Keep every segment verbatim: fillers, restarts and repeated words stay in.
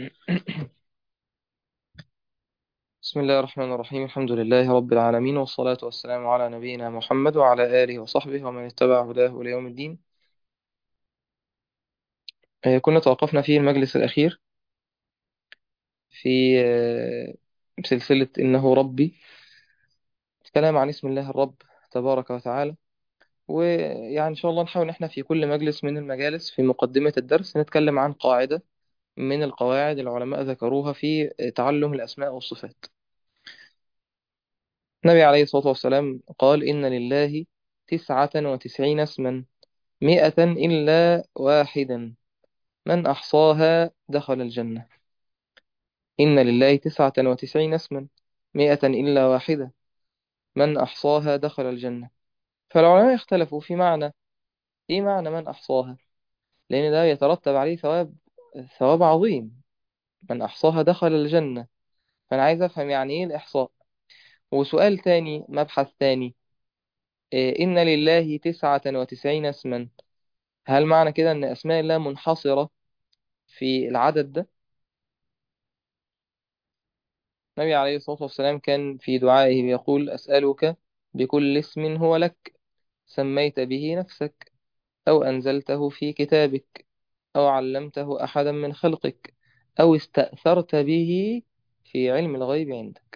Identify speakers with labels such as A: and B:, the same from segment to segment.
A: بسم الله الرحمن الرحيم. الحمد لله رب العالمين، والصلاة والسلام على نبينا محمد وعلى آله وصحبه ومن اتبع هداه إلى يوم الدين. آه، كنا توقفنا في المجلس الأخير في آه، سلسلة إنه ربي، كلام عن اسم الله الرب تبارك وتعالى. ويعني إن شاء الله نحاول إن إحنا في كل مجلس من المجالس في مقدمة الدرس نتكلم عن قاعدة من القواعد العلماء ذكروها في تعلم الأسماء والصفات. النبي عليه الصلاة والسلام قال: إن لله تسعة وتسعين اسما مئة إلا واحدا من أحصاها دخل الجنة. إن لله تسعة وتسعين اسما مئة إلا واحدة من أحصاها دخل الجنة. فالعلماء اختلفوا في معنى في معنى من أحصاها، لأن ده يترتب عليه ثواب ثواب عظيم. من أحصاها دخل الجنة، فأنا عايز أفهم يعني إيه الإحصاء. وسؤال تاني، مبحث تاني، إيه، إن لله تسعة وتسعين اسما، هل معنى كده أن أسماء الله منحصرة في العدد ده؟ النبي عليه الصلاة والسلام كان في دعائه بيقول: أسألك بكل اسم هو لك سميت به نفسك، أو أنزلته في كتابك، أو علمته أحدا من خلقك، أو استأثرت به في علم الغيب عندك.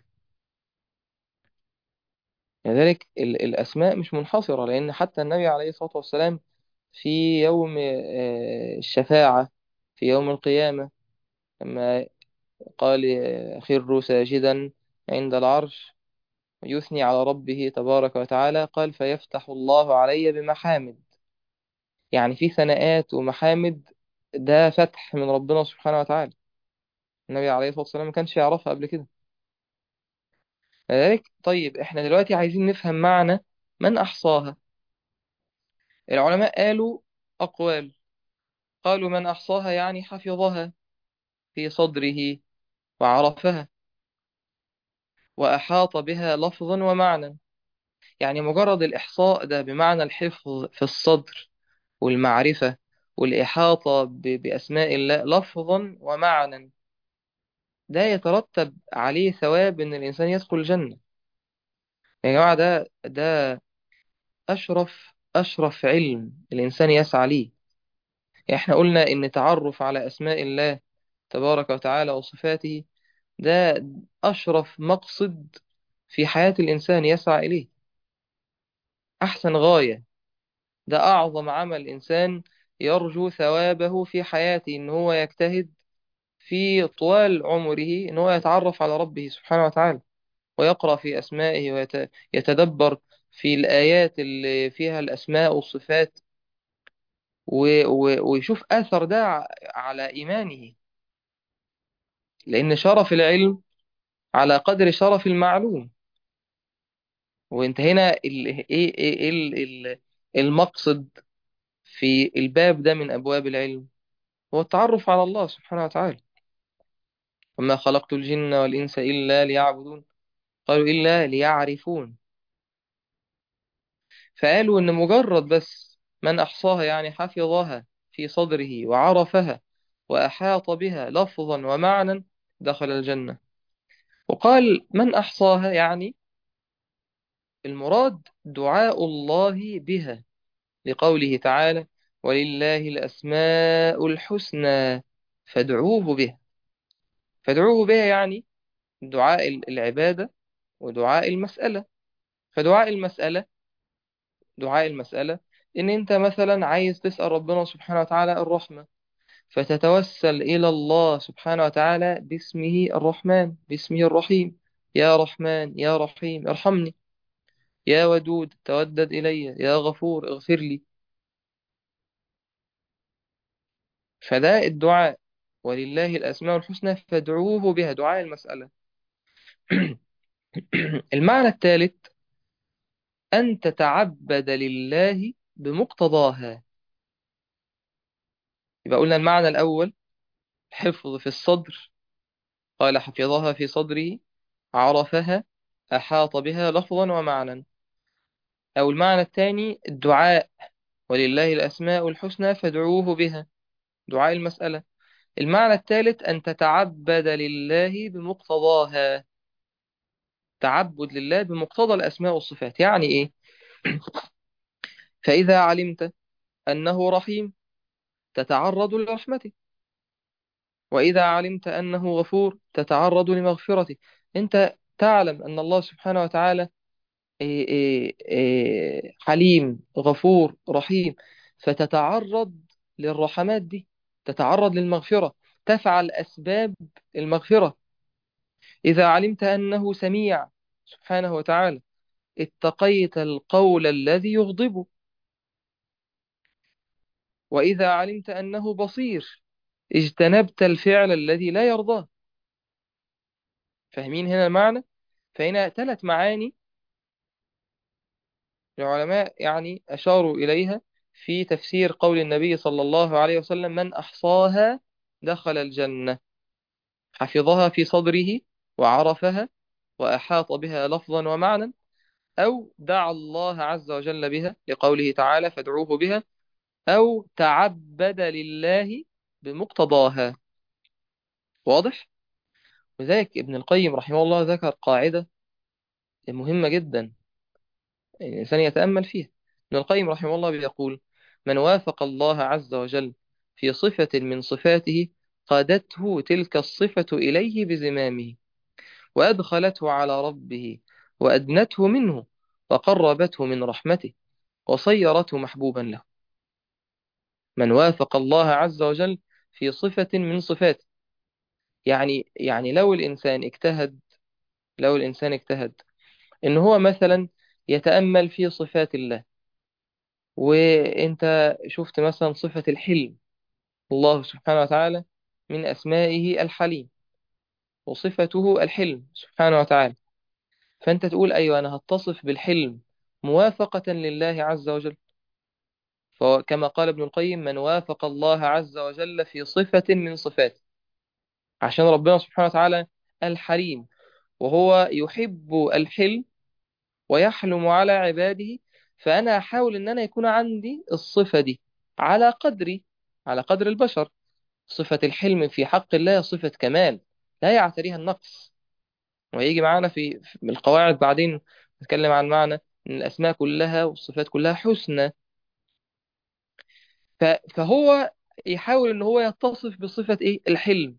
A: لذلك ال- الأسماء مش منحصرة، لأن حتى النبي عليه الصلاة والسلام في يوم آه، الشفاعة، في يوم القيامة، لما قال: خروا ساجدا عند العرش يثني على ربه تبارك وتعالى، قال: فيفتح الله علي بمحامد. يعني في ثناءات ومحامد، ده فتح من ربنا سبحانه وتعالى. النبي عليه الصلاة والسلام ما كانش يعرفها قبل كده. لذلك طيب احنا دلوقتي عايزين نفهم معنى من أحصاها. العلماء قالوا أقوال. قالوا: من أحصاها يعني حفظها في صدره وعرفها وأحاط بها لفظا ومعنى. يعني مجرد الإحصاء ده بمعنى الحفظ في الصدر والمعرفة والإحاطة ب- بأسماء الله لفظا ومعنى، ده يترتب عليه ثواب إن الإنسان يدخل الجنة. يا جماعة، ده ده أشرف أشرف علم الإنسان يسعى ليه. يعني إحنا قلنا إن تعرف على أسماء الله تبارك وتعالى وصفاته، ده أشرف مقصد في حياة الإنسان يسعى إليه، أحسن غاية. ده أعظم عمل الإنسان يرجو ثوابه في حياته، إن هو يجتهد في طوال عمره إن هو يتعرف على ربه سبحانه وتعالى، ويقرأ في أسمائه ويتدبر في الآيات اللي فيها الأسماء والصفات، و- و- ويشوف أثر ده ع- على إيمانه. لأن شرف العلم على قدر شرف المعلوم. وانت هنا ال- إيه إيه إيه ال- ال- المقصد في الباب ده من أبواب العلم هو التعرف على الله سبحانه وتعالى. وما خلقت الجن والإنس إلا ليعبدون، قالوا إلا ليعرفون. فقالوا إن مجرد بس من أحصاها يعني حفظها في صدره وعرفها وأحاط بها لفظا ومعنى دخل الجنة. وقال: من أحصاها يعني المراد دعاء الله بها، لقوله تعالى: ولله الأسماء الحسنى فادعوه بها. فادعوه بها يعني دعاء العبادة ودعاء المسألة. فدعاء المسألة دعاء المسألة إن أنت مثلا عايز تسأل ربنا سبحانه وتعالى الرحمة، فتتوسل إلى الله سبحانه وتعالى باسمه الرحمن، باسمه الرحيم: يا رحمن يا رحيم ارحمني، يا ودود تودد إلي، يا غفور اغفر لي. فده الدعاء: ولله الأسماء الحسنى فادعوه بها، دعاء المسألة. المعنى الثالث: أن تتعبد لله بمقتضاها. يبقى قلنا المعنى الأول حفظ في الصدر، قال: حفظها في صدره، عرفها، أحاط بها لفظا ومعنى. أو المعنى الثاني الدعاء: ولله الأسماء الحسنى فادعوه بها، دعاء المسألة. المعنى الثالث أن تتعبد لله بمقتضاها. تعبد لله بمقتضى الأسماء والصفات، يعني إيه؟ فإذا علمت أنه رحيم تتعرض لرحمته، وإذا علمت أنه غفور تتعرض لمغفرته. أنت تعلم أن الله سبحانه وتعالى إيه إيه إيه حليم غفور رحيم، فتتعرض للرحمات دي، تتعرض للمغفرة، تفعل أسباب المغفرة. إذا علمت أنه سميع سبحانه وتعالى اتقيت القول الذي يغضبه، وإذا علمت أنه بصير اجتنبت الفعل الذي لا يرضاه. فاهمين هنا المعنى؟ فهنا ثلاث معاني العلماء يعني أشاروا إليها في تفسير قول النبي صلى الله عليه وسلم: من أحصاها دخل الجنة. حفظها في صدره وعرفها وأحاط بها لفظا ومعنى، أو دعا الله عز وجل بها لقوله تعالى: فادعوه بها، أو تعبد لله بمقتضاها. واضح؟ وذلك ابن القيم رحمه الله ذكر قاعدة مهمة جدا الإنسان يتأمل فيها. ابن القيم رحمه الله بيقول: من وافق الله عز وجل في صفة من صفاته قادته تلك الصفة إليه بزمامه، وأدخلته على ربه، وأدنته منه، وقربته من رحمته، وصيرته محبوبا له. من وافق الله عز وجل في صفة من صفاته، يعني يعني لو الإنسان اجتهد لو الإنسان اجتهد إن هو مثلا يتأمل في صفات الله، وانت شفت مثلا صفة الحلم، الله سبحانه وتعالى من أسمائه الحليم، وصفته الحلم سبحانه وتعالى، فانت تقول أيوة أنا هتصف بالحلم موافقة لله عز وجل. فكما قال ابن القيم: من وافق الله عز وجل في صفة من صفاته، عشان ربنا سبحانه وتعالى الحليم، وهو يحب الحلم ويحلم على عباده، فأنا أحاول أن أنا يكون عندي الصفة دي على قدري، على قدر البشر. صفة الحلم في حق الله صفة كمال لا يعتريها النقص. وهيجي معانا في في القواعد بعدين نتكلم عن معنى أن الأسماء كلها والصفات كلها حسنى. ف- فهو يحاول أن هو يتصف بصفة إيه؟ الحلم.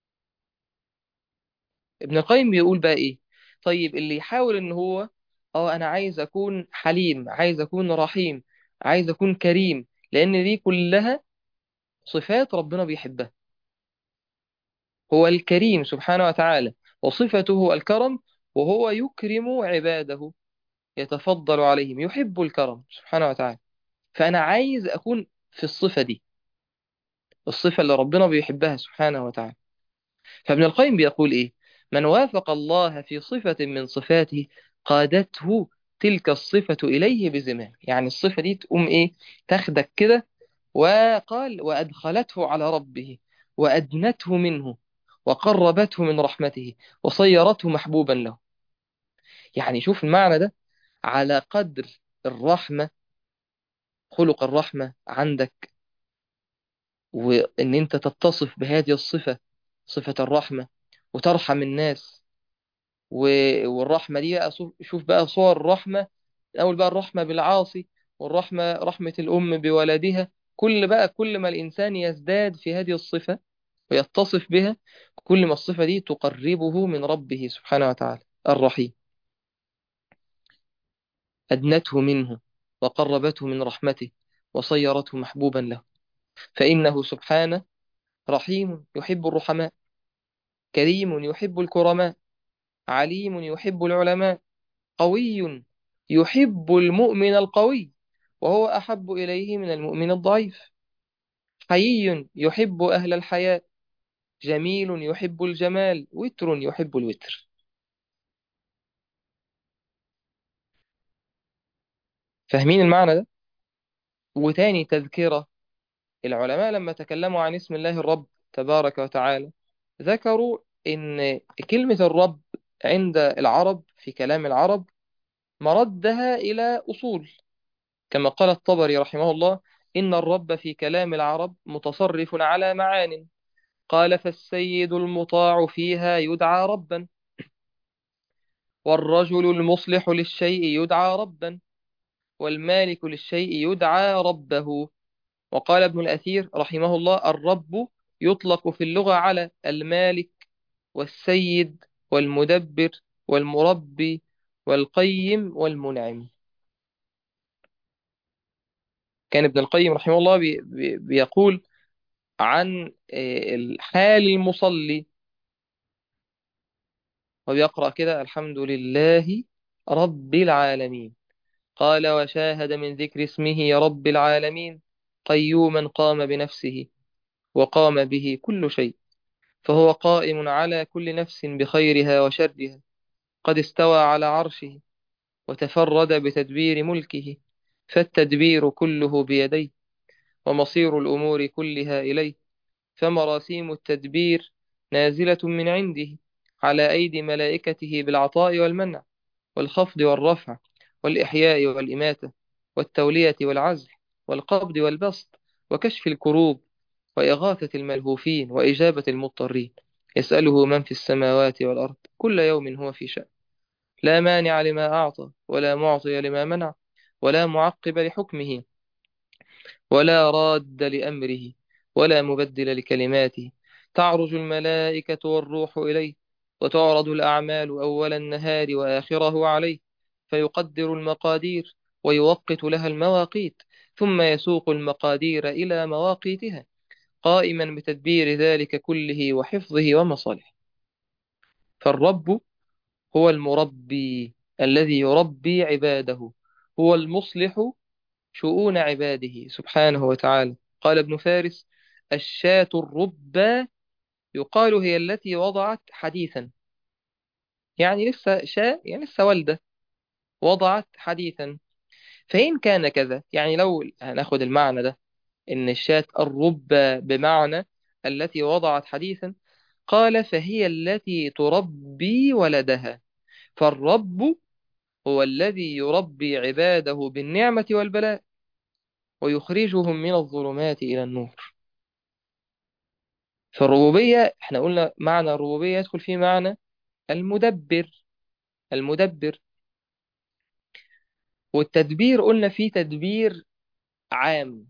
A: ابن القيم بيقول بقى إيه؟ طيب اللي يحاول أن هو اه أنا عايز أكون حليم، عايز أكون رحيم، عايز أكون كريم، لأن دي كلها صفات ربنا بيحبها. هو الكريم سبحانه وتعالى، وصفته الكرم، وهو يكرم عباده، يتفضل عليهم، يحب الكرم سبحانه وتعالى. فأنا عايز أكون في الصفة دي، الصفة اللي ربنا بيحبها سبحانه وتعالى. فابن القيم بيقول إيه؟ من وافق الله في صفة من صفاته قادته تلك الصفة إليه بزمام. يعني الصفة دي تقوم إيه؟ تاخدك كده. وقال: وأدخلته على ربه، وأدنته منه، وقربته من رحمته، وصيرته محبوبا له. يعني شوف المعنى ده، على قدر الرحمة، خلق الرحمة عندك، وإن أنت تتصف بهذه الصفة، صفة الرحمة، وترحم الناس. و- والرحمة دي بقى صو- شوف بقى صور الرحمة. الأول بقى الرحمة بالعاصي، والرحمة رحمة الأم بولدها. كل بقى كل ما الإنسان يزداد في هذه الصفة ويتصف بها، كل ما الصفة دي تقربه من ربه سبحانه وتعالى الرحيم. أدنته منه، وقربته من رحمته، وصيرته محبوبا له. فإنه سبحانه رحيم يحب الرحماء، كريم يحب الكرماء، عليم يحب العلماء، قوي يحب المؤمن القوي، وهو أحب إليه من المؤمن الضعيف، حيي يحب أهل الحياء، جميل يحب الجمال، وتر يحب الوتر. فاهمين المعنى ده؟ وتاني تذكرة: العلماء لما تكلموا عن اسم الله الرب تبارك وتعالى ذكروا إن كلمة الرب عند العرب في كلام العرب مردها إلى أصول، كما قال الطبري رحمه الله: إن الرب في كلام العرب متصرف على معان، قال فالسيد المطاع فيها يدعى ربا، والرجل المصلح للشيء يدعى ربا، والمالك للشيء يدعى ربه. وقال ابن الأثير رحمه الله: الرب يطلق في اللغة على المالك والسيد والمدبر والمربي والقيم والمنعم. كان ابن القيم رحمه الله بي بي بيقول عن آه، الحال المصلي وبيقرأ كده: الحمد لله رب العالمين. قال: وشاهد من ذكر اسمه رب العالمين قيوما قام بنفسه وقام به كل شيء، فهو قائم على كل نفس بخيرها وشرها، قد استوى على عرشه وتفرد بتدبير ملكه، فالتدبير كله بيديه، ومصير الأمور كلها إليه، فمراسيم التدبير نازلة من عنده على أيدي ملائكته بالعطاء والمنع والخفض والرفع والإحياء والإماتة والتولية والعزل والقبض والبسط وكشف الكروب وإغاثة الملهوفين وإجابة المضطرين، يسأله من في السماوات والأرض كل يوم هو في شأن، لا مانع لما أعطى ولا معطي لما منع ولا معقب لحكمه ولا راد لأمره ولا مبدل لكلماته. تعرج الملائكة والروح إليه، وتعرض الأعمال أول النهار وآخره عليه، فيقدر المقادير ويوقت لها المواقيت، ثم يسوق المقادير إلى مواقيتها، قائما بتدبير ذلك كله وحفظه ومصالحه. فالرب هو المربي الذي يربي عباده، هو المصلح شؤون عباده سبحانه وتعالى. قال ابن فارس: الشاة الربا يقال هي التي وضعت حديثا، يعني لسه شاة، يعني لسه والدة وضعت حديثا. فإن كان كذا، يعني لو هناخد المعنى ده إن الشاة الربا بمعنى التي وضعت حديثا، قال فهي التي تربي ولدها. فالرب هو الذي يربي عباده بالنعمة والبلاء ويخرجهم من الظلمات إلى النور. فالربوبية احنا قلنا معنى الربوبية يدخل فيه معنى المدبر. المدبر والتدبير قلنا فيه تدبير عام،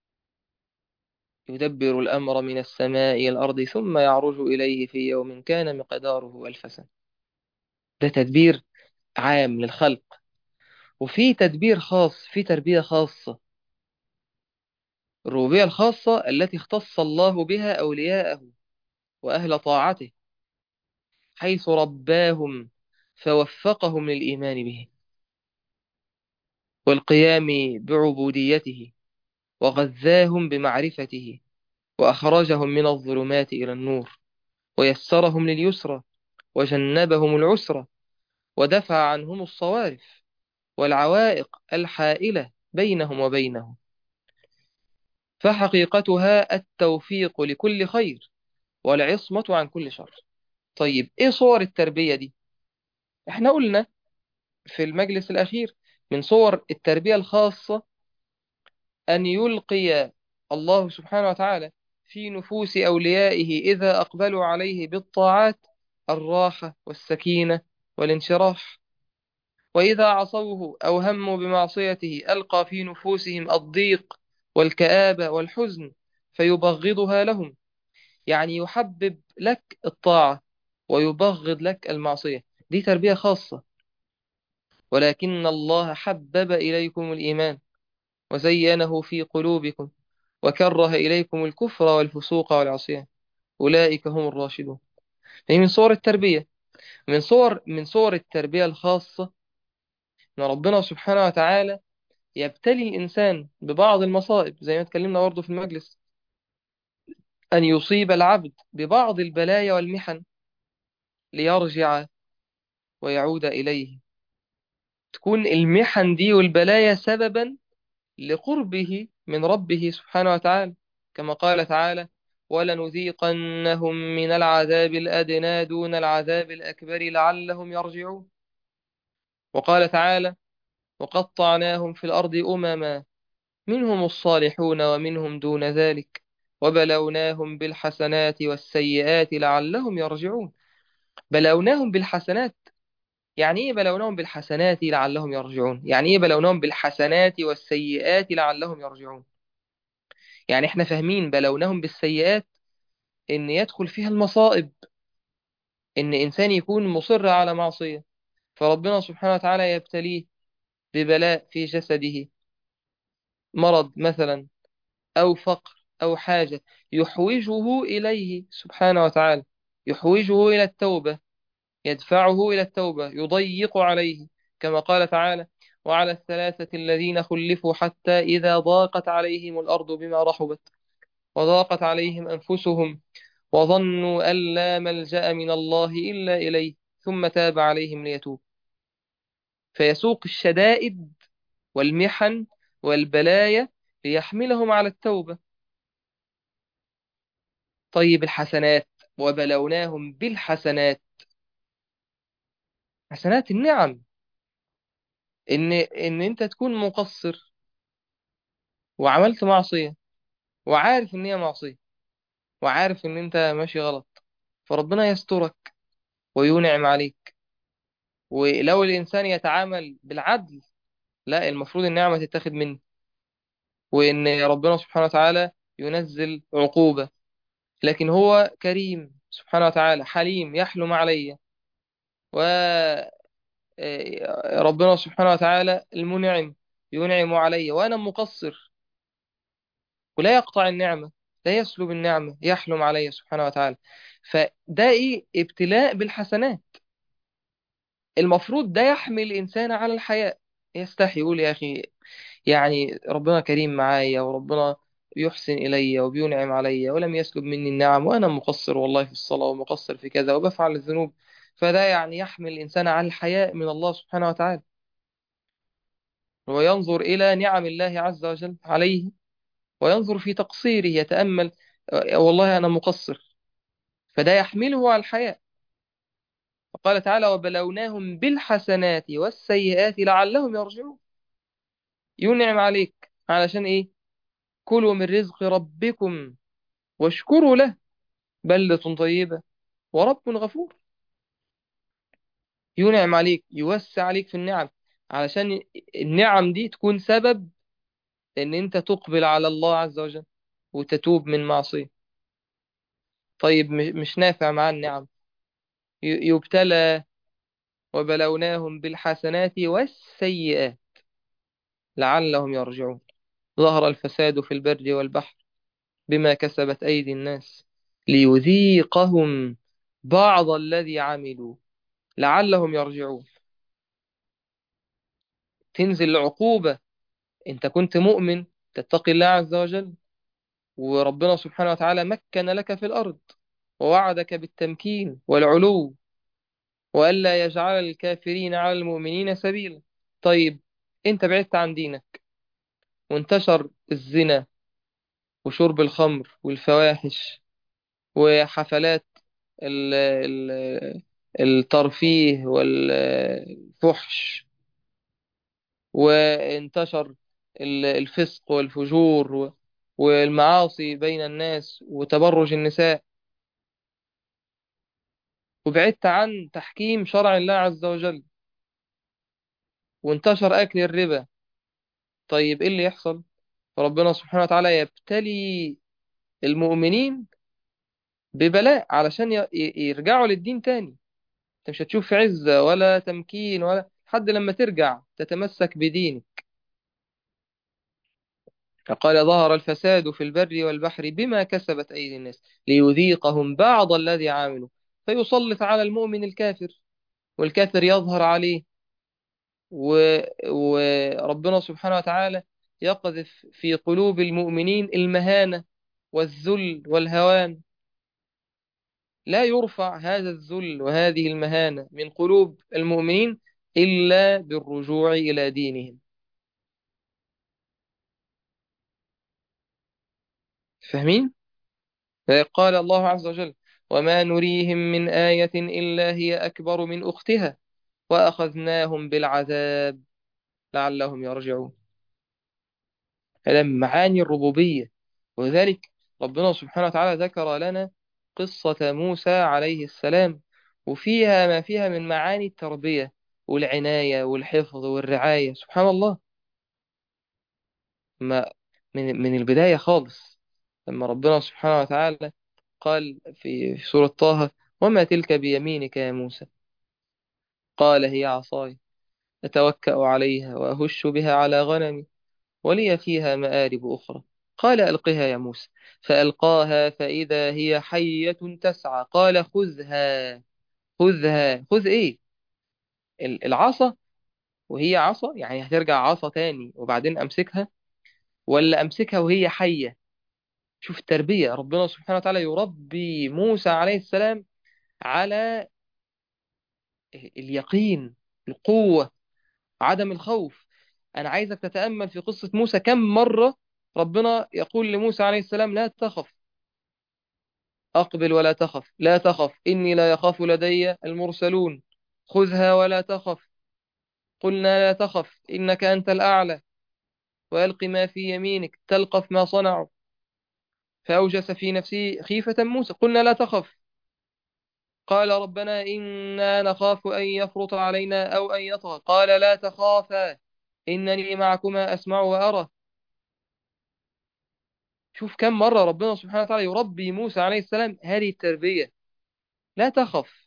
A: يدبر الأمر من السماء إلى الأرض ثم يعرج إليه في يوم كان مقداره ألف سنة. ده تدبير عام للخلق. وفي تدبير خاص، في تربية خاصة، الربوبية الخاصة التي اختص الله بها أولياءه وأهل طاعته، حيث رباهم فوفقهم للإيمان به والقيام بعبوديته، وغذاهم بمعرفته، وأخرجهم من الظلمات إلى النور، ويسرهم لليسرى، وجنبهم العسرى، ودفع عنهم الصوارف والعوائق الحائلة بينهم وبينه. فحقيقتها التوفيق لكل خير والعصمة عن كل شر. طيب إيه صور التربية دي؟ إحنا قلنا في المجلس الأخير من صور التربية الخاصة أن يلقي الله سبحانه وتعالى في نفوس أوليائه إذا أقبلوا عليه بالطاعات الراحة والسكينة والانشراح، وإذا عصوه أو هموا بمعصيته ألقى في نفوسهم الضيق والكآبة والحزن فيبغضها لهم. يعني يحبب لك الطاعة ويبغض لك المعصية. دي تربية خاصة. ولكن الله حبب إليكم الإيمان وزينه في قلوبكم وكره إليكم الكفر والفسوق والعصيان أولئك هم الراشدون. هي من صور التربية، من صور من صور التربية الخاصة أن ربنا سبحانه وتعالى يبتلي الإنسان ببعض المصائب، زي ما اتكلمنا برضه في المجلس، أن يصيب العبد ببعض البلايا والمحن ليرجع ويعود إليه. تكون المحن دي والبلايا سببا لقربه من ربه سبحانه وتعالى، كما قال تعالى: ولنذيقنهم من العذاب الأدنى دون العذاب الأكبر لعلهم يرجعون. وقال تعالى: وقطعناهم في الأرض أمما منهم الصالحون ومنهم دون ذلك وبلوناهم بالحسنات والسيئات لعلهم يرجعون. بلوناهم بالحسنات، يعني ايه بلوناهم بالحسنات لعلهم يرجعون؟ يعني ايه بلوناهم بالحسنات والسيئات لعلهم يرجعون؟ يعني احنا فاهمين بلوناهم بالسيئات ان يدخل فيها المصائب، ان انسان يكون مصر على معصية، فربنا سبحانه وتعالى يبتليه ببلاء في جسده، مرض مثلا، أو فقر أو حاجة يحوجه إليه سبحانه وتعالى، يحوجه إلى التوبة، يدفعه إلى التوبة، يضيق عليه، كما قال تعالى: وعلى الثلاثة الذين خلفوا حتى إذا ضاقت عليهم الأرض بما رحبت وضاقت عليهم أنفسهم وظنوا أن لا ملجأ من الله إلا إليه ثم تاب عليهم ليتوب. فيسوق الشدائد والمحن والبلايا ليحملهم على التوبة. طيب الحسنات، وبلوناهم بالحسنات، حسنات النعم، ان ان انت تكون مقصر وعملت معصية وعارف ان هي معصية وعارف ان انت ماشي غلط، فربنا يسترك وينعم عليك. ولو الانسان يتعامل بالعدل، لا، المفروض النعمة تتاخد منه، وان ربنا سبحانه وتعالى ينزل عقوبة. لكن هو كريم سبحانه وتعالى، حليم، يحلم علي، وربنا سبحانه وتعالى المنعم ينعم علي وأنا مقصر، ولا يقطع النعمة، لا يسلب النعمة، يحلم علي سبحانه وتعالى. فده إيه؟ ابتلاء بالحسنات. المفروض ده يحمل الإنسان على الحياء، يستحي، يقول يا أخي يعني ربنا كريم معايا، وربنا يحسن إلي وبينعم علي ولم يسلب مني النعم، وأنا مقصر والله في الصلاة ومقصر في كذا وبفعل الذنوب. فده يعني يحمل الإنسان على الحياء من الله سبحانه وتعالى، وينظر إلى نعم الله عز وجل عليه، وينظر في تقصيره، يتأمل: آه، والله أنا مقصر. فده يحمله على الحياء. فقال تعالى: وبلوناهم بالحسنات والسيئات لعلهم يرجعون. ينعم عليك علشان إيه؟ كلوا من رزق ربكم واشكروا له بلدة طيبة ورب غفور. ينعم عليك، يوسع عليك في النعم، علشان النعم دي تكون سبب ان انت تقبل على الله عز وجل وتتوب من معصية. طيب م- مش نافع مع النعم، ي- يبتلى: وبلوناهم بالحسنات والسيئات لعلهم يرجعون. ظهر الفساد في البر والبحر بما كسبت أيدي الناس ليذيقهم بعض الذي عملوا لعلهم يرجعون. تنزل العقوبة، انت كنت مؤمن تتقي الله عز وجل، وربنا سبحانه وتعالى مكن لك في الأرض ووعدك بالتمكين والعلو، وألا يجعل الكافرين على المؤمنين سبيلا. طيب انت بعدت عن دينك، وانتشر الزنا وشرب الخمر والفواحش وحفلات ال- ال- الترفيه والفحش، وانتشر ال- الفسق والفجور و- والمعاصي بين الناس وتبرج النساء، وبعدت عن تحكيم شرع الله عز وجل، وانتشر أكل الربا. طيب إيه اللي يحصل؟ ربنا سبحانه وتعالى يبتلي المؤمنين ببلاء علشان ي- ي- يرجعوا للدين تاني. انت مش هتشوف عزة ولا تمكين ولا حد لما ترجع تتمسك بدينك. فقال: ظهر الفساد في البر والبحر بما كسبت أيدي الناس ليذيقهم بعض الذي عملوا. فيسلط على المؤمن الكافر، والكافر يظهر عليه، و... وربنا سبحانه وتعالى يقذف في قلوب المؤمنين المهانة والذل والهوان. لا يرفع هذا الذل وهذه المهانة من قلوب المؤمنين إلا بالرجوع إلى دينهم. فاهمين؟ قال الله عز وجل: وما نريهم من آية إلا هي أكبر من أختها وأخذناهم بالعذاب لعلهم يرجعون. هذا من معاني الربوبية. وذلك ربنا سبحانه وتعالى ذكر لنا قصة موسى عليه السلام، وفيها ما فيها من معاني التربية والعناية والحفظ والرعاية. سبحان الله، ما من من البداية خالص، لما ربنا سبحانه وتعالى قال في في سورة طه: وما تلك بيمينك يا موسى؟ قال: هي عصاي أتوكأ عليها وأهش بها على غنمي ولي فيها مآرب أخرى. قال: ألقها يا موسى. فألقاها فإذا هي حية تسعى. قال: خذها. خذها، خذ إيه؟ ال- العصا، وهي عصا يعني هترجع عصا تاني وبعدين أمسكها، ولا أمسكها وهي حية؟ شوف التربية، ربنا سبحانه وتعالى يربي موسى عليه السلام على اليقين، القوة، عدم الخوف. أنا عايزك تتأمل في قصة موسى، كم مرة ربنا يقول لموسى عليه السلام: لا تخف، أقبل ولا تخف، لا تخف إني لا يخاف لدي المرسلون، خذها ولا تخف. قلنا: لا تخف إنك أنت الأعلى، وألق ما في يمينك تلقف ما صنعوا. فأوجس في نفسه خيفة موسى. قلنا: لا تخف. قال: ربنا إنا نخاف أن يفرط علينا أو أن يطغى. قال: لا تخافا إنني معكما أسمع وأرى. شوف كم مرة ربنا سبحانه وتعالى يربي موسى عليه السلام هذه التربية: لا تخف.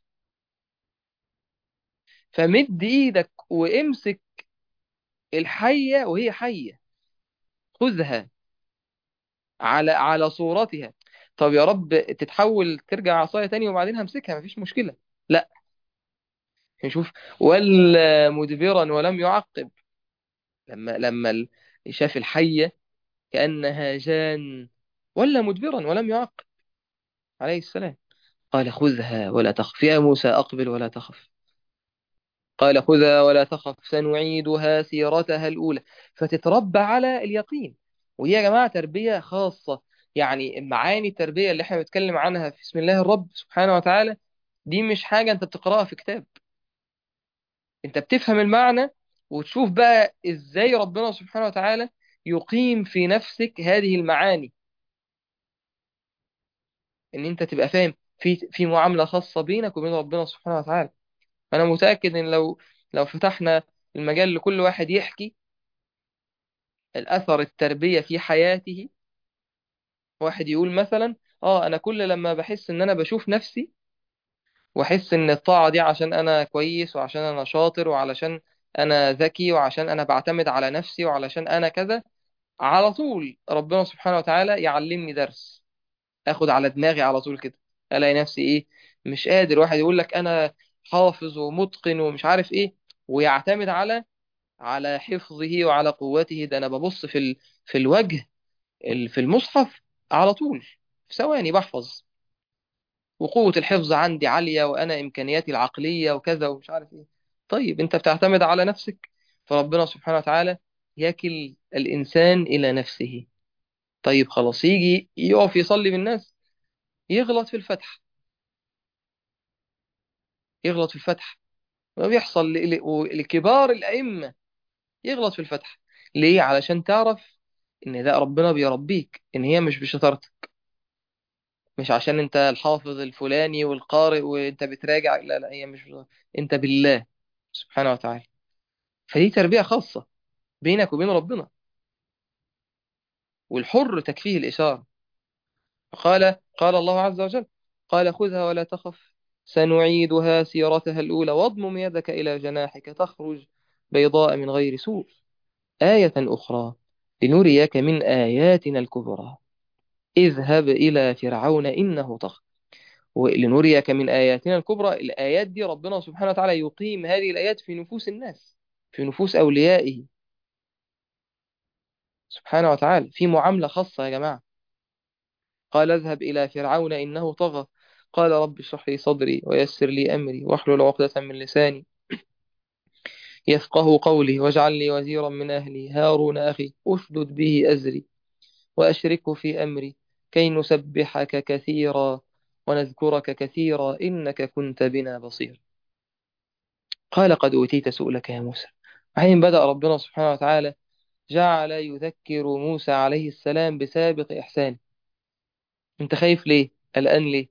A: فمد إيدك وامسك الحية وهي حية، خذها على على صورتها. طب يا رب تتحول ترجع عصاية تاني وبعدين همسكها، مفيش مشكلة. لا، نشوف: ولا مدبرا ولم يعقب. لما لما ال- شاف الحية كأنها جان، ولا مدبرا ولم يعقب عليه السلام. قال: خذها ولا تخف يا موسى، أقبل ولا تخف. قال: خذها ولا تخف سنعيدها سيرتها الأولى. فتتربى على اليقين. ودي يا جماعة تربية خاصة. يعني معاني التربية اللي احنا بنتكلم عنها في بسم الله الرب سبحانه وتعالى، دي مش حاجة انت بتقرأها في كتاب، انت بتفهم المعنى وتشوف بقى ازاي ربنا سبحانه وتعالى يقيم في نفسك هذه المعاني، ان انت تبقى فاهم في في معاملة خاصة بينك وبين ربنا سبحانه وتعالى. انا متأكد ان لو لو فتحنا المجال لكل واحد يحكي الأثر التربية في حياته، واحد يقول مثلا: اه انا كل لما بحس ان انا بشوف نفسي واحس ان الطاعة دي عشان انا كويس وعشان انا شاطر وعلشان انا ذكي وعشان انا بعتمد على نفسي وعلشان انا كذا، على طول ربنا سبحانه وتعالى يعلمني درس، اخد على دماغي على طول كده، الاقي نفسي ايه؟ مش قادر. واحد يقول لك انا حافظ ومتقن ومش عارف ايه، ويعتمد على على حفظه وعلى قوته. ده انا ببص في ال... في الوجه ال- في المصحف على طول، في ثواني بحفظ، وقوة الحفظ عندي عالية وأنا إمكانياتي العقلية وكذا ومش عارف إيه. طيب أنت بتعتمد على نفسك، فربنا سبحانه وتعالى يكل الإنسان إلى نفسه. طيب خلاص، يجي يقف يصلي بالناس، يغلط في الفتح، يغلط في الفتح. وبيحصل ل- ل- لكبار الأئمة يغلط في الفتح. ليه؟ علشان تعرف إن ده ربنا بيربيك، إن هي مش بشطارتك، مش عشان انت الحافظ الفلاني والقارئ وانت بتراجع، لا لا، هي مش، انت بالله سبحانه وتعالى. فدي تربية خاصة بينك وبين ربنا، والحر تكفيه الإشارة. قال قال الله عز وجل: قال: خذها ولا تخف سنعيدها سيرتها الأولى واضمم يدك إلى جناحك تخرج بيضاء من غير سوء آية أخرى لنريك من آياتنا الكبرى اذهب إلى فرعون إنه طغى ولنريك من آياتنا الكبرى. الآيات دي ربنا سبحانه وتعالى يقيم هذه الآيات في نفوس الناس، في نفوس أوليائه سبحانه وتعالى، في معاملة خاصة يا جماعة. قال: اذهب إلى فرعون إنه طغى قال: رب اشرح لي صدري ويسر لي أمري واحلل عقدة من لساني يفقه قولي واجعل لي وزيرا من أهلي هارون أخي أشدد به أزري وأشركه في أمري كي نسبحك كثيرا ونذكرك كثيرا إنك كنت بنا بصير. قال: قد أوتيت سؤلك يا موسى. وحين بدأ ربنا سبحانه وتعالى جعل يذكر موسى عليه السلام بسابق إحسانه. انت خايف ليه؟ قلقان ليه؟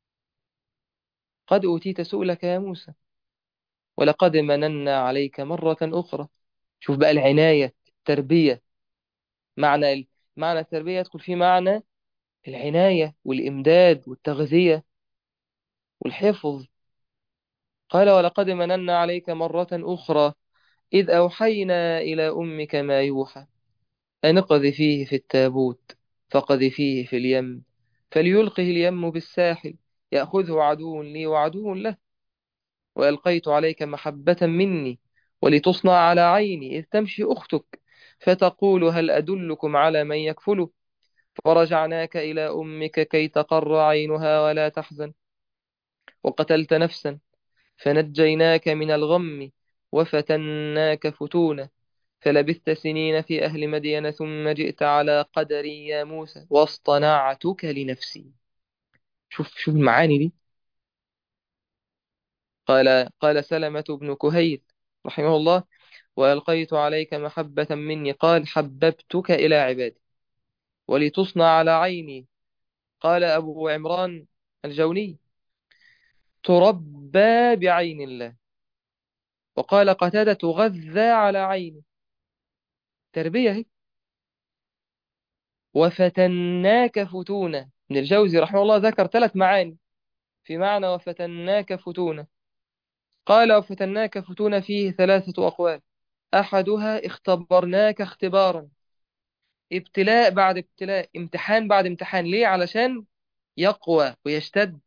A: قد أوتيت سؤلك يا موسى، ولقد مننا عليك مرة أخرى. شوف بقى العناية، التربية. معنى ال- معنى التربية يدخل فيه معنى العناية والإمداد والتغذية والحفظ. قال ولقد مننا عليك مرة أخرى إذ أوحينا إلى أمك ما يوحى أن اقذفيه في التابوت فقذفيه في اليم فليلقه اليم بالساحل يأخذه عدو لي وعدو له، وألقيت عليك محبة مني ولتصنع على عيني إذ تمشي أختك فتقول هل أدلكم على من يكفله، فرجعناك إلى أمك كي تقر عينها ولا تحزن، وقتلت نفسا فنجيناك من الغم وفتناك فتونا، فلبثت سنين في أهل مدين ثم جئت على قدري يا موسى واصطنعتك لنفسي. شوف شوف المعاني دي. قال قال سلمة بن كهيل رحمه الله وألقيت عليك محبة مني، قال حببتك إلى عبادي ولتصنع على عيني. قال أبو عمران الجوني تربى بعين الله. وقال قتادة تغذى على عيني. تربية هي. وفتناك فتونة. ابن الجوزي رحمه الله ذكر ثلاث معاني في معنى وفتناك فتونة. قال وفتناك فتونة فيه ثلاثة أقوال. أحدها اختبرناك اختبارا، ابتلاء بعد ابتلاء، امتحان بعد امتحان. ليه؟ علشان يقوى ويشتد.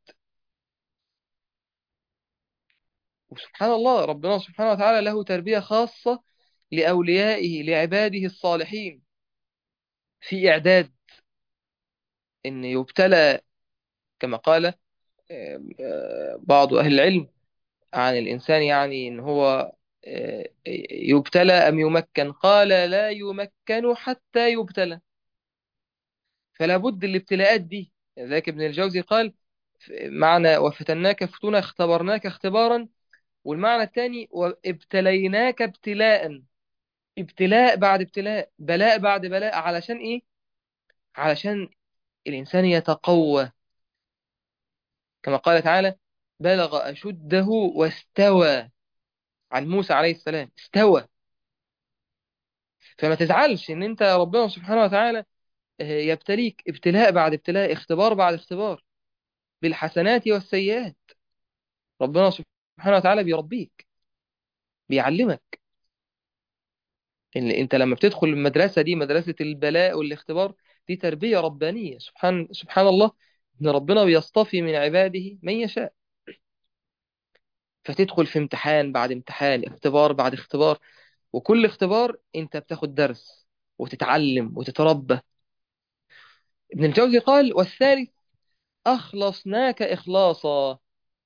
A: وسبحان الله ربنا سبحانه وتعالى له تربية خاصة لأوليائه لعباده الصالحين في إعداد إن يبتلى. كما قال آه، آه، بعض أهل العلم عن الإنسان، يعني إن هو آه، يبتلى أم يمكن؟ قال لا يمكن حتى يبتلى. فلا بد الابتلاءات دي. ذاك ابن الجوزي قال معنى وفتناك فتونا اختبرناك اختبارا، والمعنى الثاني وابتليناك ابتلاء، ابتلاء بعد ابتلاء، بلاء بعد بلاء. علشان ايه؟ علشان الإنسان يتقوى. كما قال تعالى بلغ أشده واستوى. عن موسى عليه السلام استوى. فما تزعلش ان انت ربنا سبحانه وتعالى آه، يبتليك ابتلاء بعد ابتلاء، اختبار بعد اختبار، بالحسنات والسيئات. ربنا سبحانه وتعالى بيربيك، بيعلمك. ان انت لما بتدخل المدرسة دي، مدرسة البلاء والاختبار، دي تربية ربانية. سبحان سبحان الله، ان ربنا بيصطفي من عباده من يشاء. فتدخل في امتحان بعد امتحان، اختبار بعد اختبار، وكل اختبار انت بتاخد درس وتتعلم وتتربى. ابن الجوزي قال والثالث أخلصناك إخلاصا.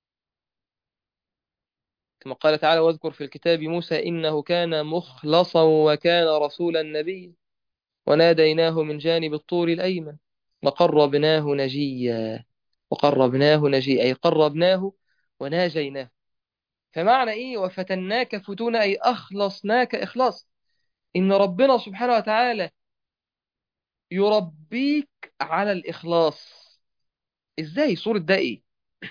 A: كما قال تعالى واذكر في الكتاب موسى إنه كان مخلصا وكان رسولا نبيا وناديناه من جانب الطور الأيمن وقربناه نجيا. وقربناه نجيا أي قربناه وناجيناه. فمعنى إيه وفتناك فتونا أي أخلصناك إخلاص. إن ربنا سبحانه وتعالى يربيك على الإخلاص. إزاي؟ صورة ده إيه؟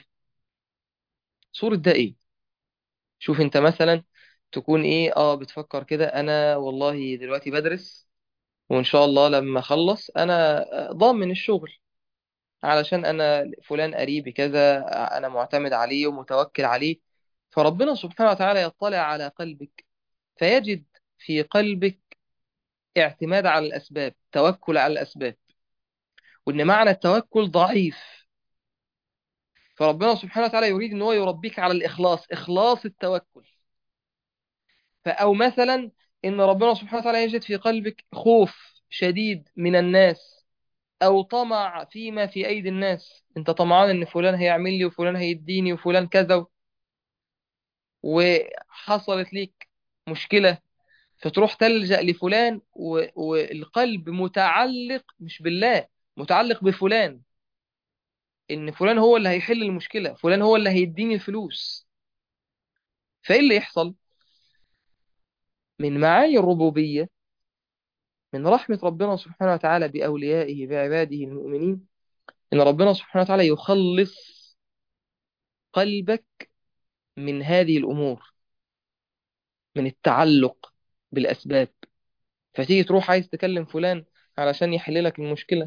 A: صورة ده إيه؟ شوف أنت مثلا تكون إيه آه بتفكر كده أنا والله دلوقتي بدرس، وإن شاء الله لما أخلص أنا ضامن الشغل، علشان أنا فلان قريبي كذا، أنا معتمد عليه ومتوكل عليه. فربنا سبحانه وتعالى يطلع على قلبك فيجد في قلبك اعتماد على الأسباب، توكل على الأسباب، وإن معنى التوكل ضعيف. فربنا سبحانه وتعالى يريد ان هو يربيك على الإخلاص، إخلاص التوكل. فأو مثلا إن ربنا سبحانه وتعالى يجد في قلبك خوف شديد من الناس، أو طمع فيما في أيدي الناس. أنت طمعان إن فلان هيعمل لي وفلان هيديني وفلان كذا، وحصلت ليك مشكلة فتروح تلجأ لفلان و... والقلب متعلق مش بالله، متعلق بفلان، إن فلان هو اللي هيحل المشكلة، فلان هو اللي هيديني الفلوس. فإيه اللي يحصل؟ من معاني الربوبية، من رحمة ربنا سبحانه وتعالى بأوليائه بعباده المؤمنين، إن ربنا سبحانه وتعالى يخلص قلبك من هذه الأمور، من التعلق بالأسباب. فتيجي تروح عايز تكلم فلان علشان يحل لك المشكلة،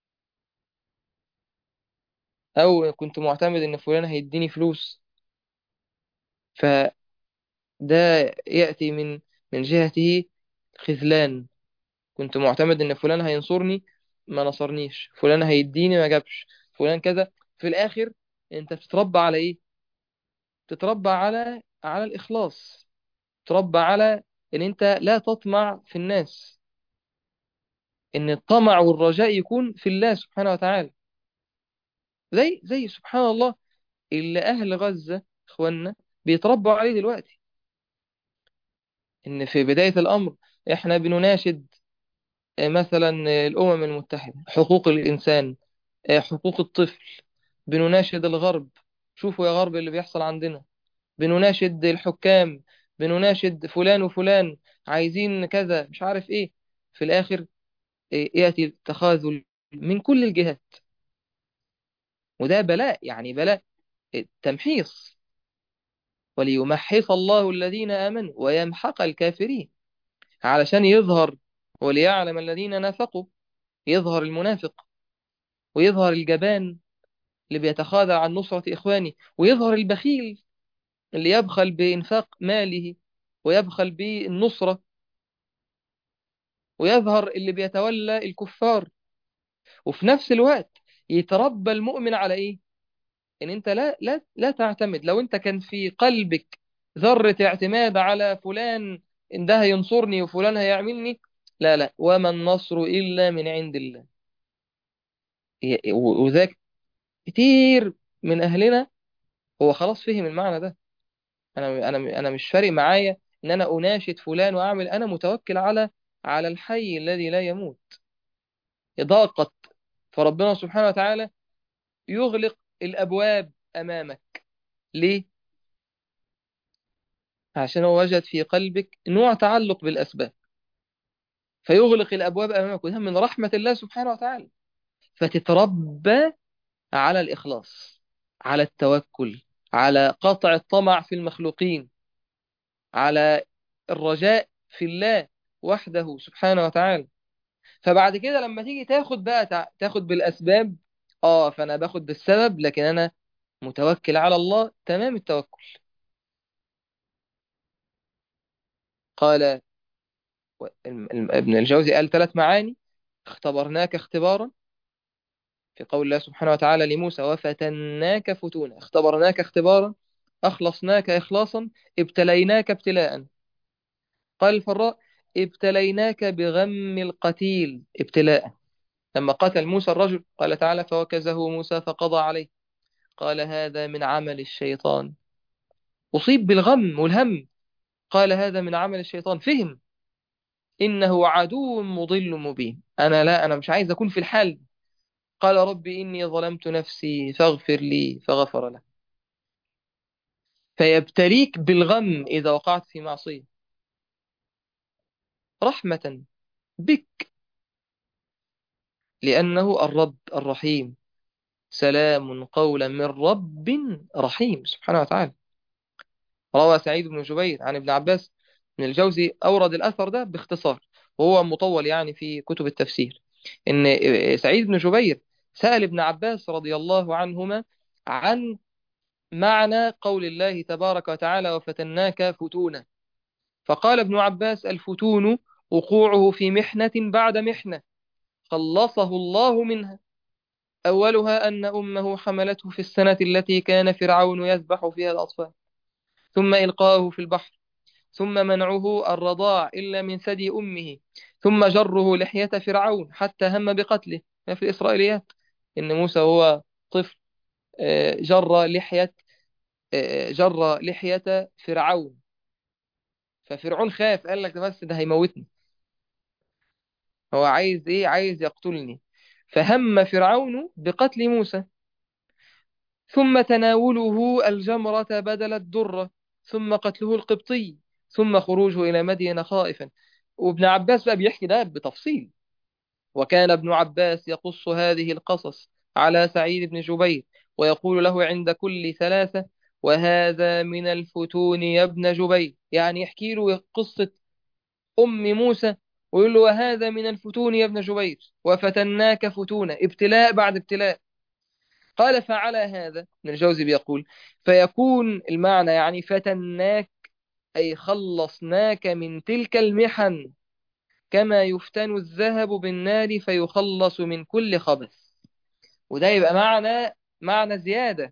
A: أو كنت معتمد إن فلان هيديني فلوس، فده يأتي من من جهته خذلان. كنت معتمد إن فلان هينصرني، ما نصرنيش. فلان هيديني، ما جابش. فلان كذا. في الآخر أنت بتتربى على إيه؟ تتربى على على الإخلاص، تربى على إن أنت لا تطمع في الناس، إن الطمع والرجاء يكون في الله سبحانه وتعالى. زي زي سبحان الله اللي أهل غزة إخواننا بيتربوا عليه دلوقتي. إن في بداية الأمر إحنا بنناشد آه، مثلا آه، الأمم المتحدة، حقوق الإنسان، آه، حقوق الطفل. بنناشد الغرب، شوفوا يا غرب اللي بيحصل عندنا. بنناشد الحكام، بنناشد فلان وفلان، عايزين كذا مش عارف إيه. في الآخر آه، يأتي التخاذل من كل الجهات. وده بلاء، يعني بلاء تمحيص. وليمحص الله الذين آمنوا ويمحق الكافرين، علشان يظهر وليعلم الذين نافقوا. يظهر المنافق، ويظهر الجبان اللي بيتخاذل عن نصرة إخوانه، ويظهر البخيل اللي يبخل بإنفاق ماله ويبخل بالنصرة، ويظهر اللي بيتولى الكفار. وفي نفس الوقت يتربى المؤمن على إيه؟ إن أنت لا لا لا تعتمد. لو أنت كان في قلبك ذرة اعتماد على فلان، إن ده هينصرني وفلان هيعملني، لا لا، وما النصر إلا من عند الله. ي- و- وذاك كتير من أهلنا هو خلاص فهم المعنى ده. أنا أنا أنا مش فارق معايا إن أنا أناشد فلان وأعمل، أنا متوكل على على الحي الذي لا يموت. ضاقت، فربنا سبحانه وتعالى يغلق الأبواب أمامك. ليه؟ عشان هو وجد في قلبك نوع تعلق بالأسباب، فيغلق الأبواب أمامك. وده من رحمة الله سبحانه وتعالى. فتتربى على الإخلاص، على التوكل، على قطع الطمع في المخلوقين، على الرجاء في الله وحده سبحانه وتعالى. فبعد كده لما تيجي تاخد بقى تع- تاخد بالأسباب، اه فأنا باخد بالسبب، لكن أنا متوكل على الله تمام التوكل. قال و- الم- الم- ابن الجوزي قال ثلاث معاني: اختبرناك اختبارا، في قول الله سبحانه وتعالى لموسى: وفتناك فتونا. اختبرناك اختبارا، أخلصناك إخلاصا، ابتليناك ابتلاء. قال الفراء: ابتليناك بغم القتيل ابتلاء. لما قتل موسى الرجل قال تعالى: فوكزه موسى فقضى عليه. قال: هذا من عمل الشيطان. أصيب بالغم والهم، قال: هذا من عمل الشيطان. فهم إنه عدو مضل مبين. أنا لا، أنا مش عايز أكون في الحال دي. قال: رب إني ظلمت نفسي فاغفر لي، فغفر له. فيبتليك بالغم إذا وقعت في معصية، رحمة بك، لأنه الرب الرحيم. سلام قولا من رب رحيم سبحانه وتعالى. روى سعيد بن جبير عن ابن عباس. من الجوزي أورد الأثر ده باختصار، وهو مطول يعني في كتب التفسير. إن سعيد بن جبير سأل ابن عباس رضي الله عنهما عن معنى قول الله تبارك وتعالى: وفتناك فتونا. فقال ابن عباس: الفتون وقوعه في محنة بعد محنة خلصه الله منها. أولها أن أمه حملته في السنة التي كان فرعون يذبح فيها الأطفال، ثم إلقاؤه في البحر، ثم منعه الرضاع إلا من ثدي أمه، ثم جره لحية فرعون حتى هم بقتله. ما في الإسرائيليات إن موسى هو طفل آه، جر لحية آه، جر لحية فرعون. ففرعون خاف، قال لك ده بس ده هيموتني، هو عايز إيه؟ عايز يقتلني. فهم فرعون بقتل موسى، ثم تناوله الجمرة بدل الدرة، ثم قتله القبطي، ثم خروجه إلى مدين خائفا. وابن عباس بقى بيحكي ده بتفصيل. وكان ابن عباس يقص هذه القصص على سعيد بن جبير، ويقول له عند كل ثلاثة: وهذا من الفتون يا ابن جبير. يعني يحكي له قصة أم موسى ويقول له: وهذا من الفتون يا ابن جبير، وفتناك فتونا، ابتلاء بعد ابتلاء. قال: فعلى هذا ابن الجوزي بيقول: فيكون المعنى يعني فتناك، أي خلصناك من تلك المحن، كما يفتن الذهب بالنار فيخلص من كل خبث. وده يبقى معنى معنى زيادة،